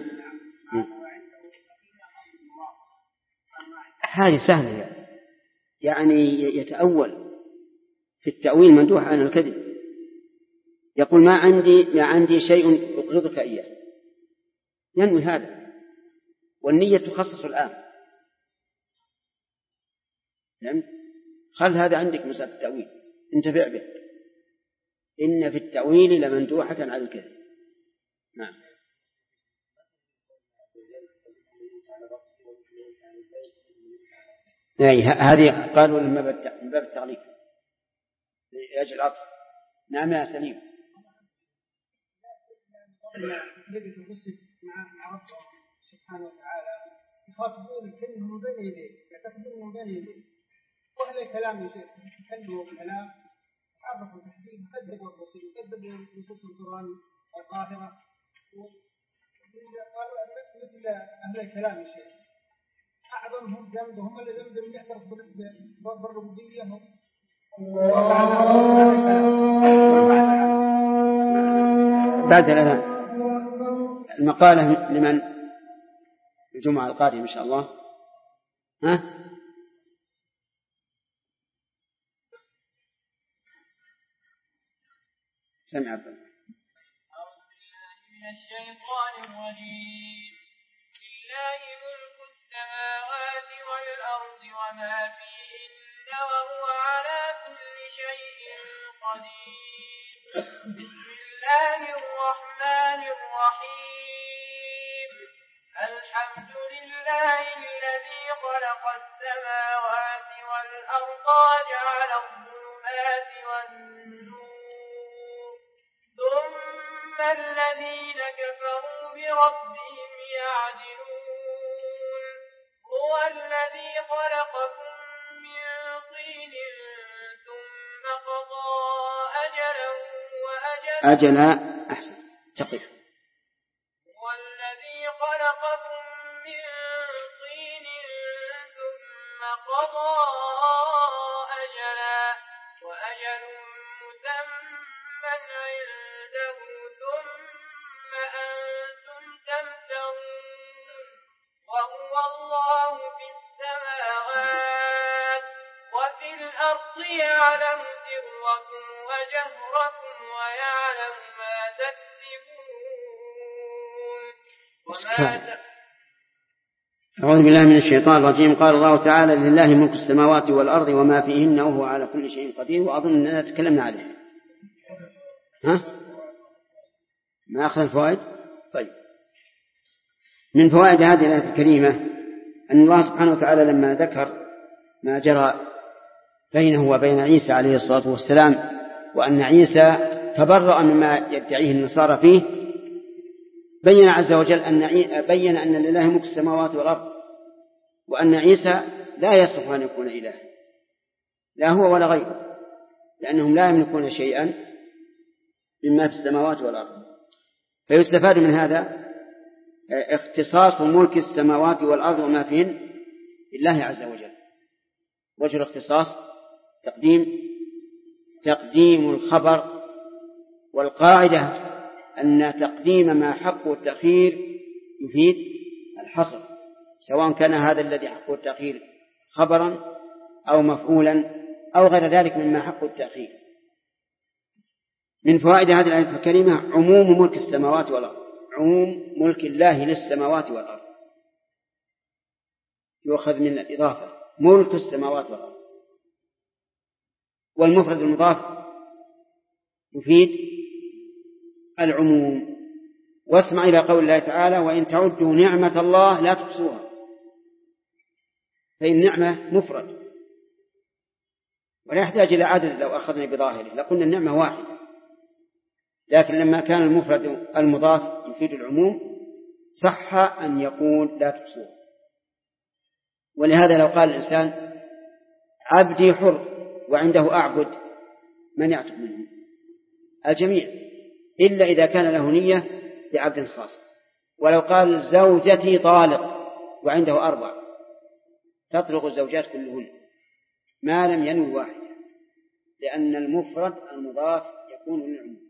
هذه سهلة، يعني يتأول في التأويل مندوح عن الكذب. يقول ما عندي شيء أقرضك إياه، ينوي هذا، والنية تخصص الآن. نعم. خل هذا عندك مسألة التأويل، انتفع به. إن في التأويل لمندوحة عن الكذب. نعم. هذه قالوا من باب التغليق لأجل العطف. نعم يا سليم. الذي تتصف مع ربه سبحانه وتعالى يخاطبون الكلمة من بين يديه، يعتقدون من بين يديه، وأهل الكلام يتكلموا بالكلام عرفوا تحديد كذبوا الرسل كذبوا نصوص القرآن الظاهرة، قالوا مثل أهل الكلام شيء أعظمهم ذنب هم اللي ذنب من يعترف بالربوبية بعد الأذان. المقالة لمن الجمعة القادمة إن شاء الله؟ سمع أبدا. أعوذ بالله من الشيطان الرجيم. لله ملك السماوات والأرض وما فيهن وهو على كل شيء قدير. بسم الله الرحمن الرحيم. الحمد لله الذي خلق السماوات والأرض وجعل الظلمات والنور، ثم الذين كفروا بربهم يعدلون. هو الذي خلقكم من طين ثم قضى أجلا أحسن تقف. هو الذي خلقكم من طين ثم قضى أجلا وأجل مسمى عنده ثم أنتم تمترون. وهو الله في السماوات وفي الأرض يعلم سركم وجهركم ويعلم ما تكسبون. أعوذ بالله من الشيطان الرجيم. قال الله تعالى لله ملك السماوات والأرض وما فيهن وهو على كل شيء قدير. وأظن أننا تكلمنا عليه. ما أخذ الفوائد؟ طيب، من فوائد هذه الآية الكريمة أن الله سبحانه وتعالى لما ذكر ما جرى بينه وبين عيسى عليه الصلاة والسلام، وأن عيسى تبرأ مما يدعيه النصارى فيه، بين عز وجل بين أن لله ملك السماوات والأرض، وأن عيسى لا يصلح أن يكون إله، لا هو ولا غيره، لأنهم لا يملكون شيئا مما في السماوات والأرض. فيستفاد من هذا اختصاص ملك السماوات والأرض وما فيهن لله عز وجل. وجه الاختصاص تقديم الخبر، والقاعدة أن تقديم ما حقه التأخير يفيد الحصر، سواء كان هذا الذي حقه التأخير خبرا أو مفعولا أو غير ذلك مما حقه التأخير. من فوائد هذه الآية الكريمة عموم ملك السماوات والأرض، عموم ملك الله للسماوات والأرض يؤخذ من الإضافة، ملك السماوات والأرض. والمفرد المضاف يفيد العموم. واسمع إلى قول الله تعالى وإن تعدوا نعمة الله لا تحصوها. فإن نعمة مفرد ولا يحتاج إلى عدد. لو أخذنا بظاهره لقلنا النعمة واحدة، لكن لما كان المفرد المضاف يفيد العموم صح أن يقول لا تحصوه. ولهذا لو قال الإنسان عبدي حر وعنده أعبد، من يعتق منه؟ الجميع، إلا إذا كان له نية بعبد خاص. ولو قال زوجتي طالق وعنده 4 تطلق الزوجات كلهن ما لم ينوي واحدة، لأن المفرد المضاف يكون للعموم.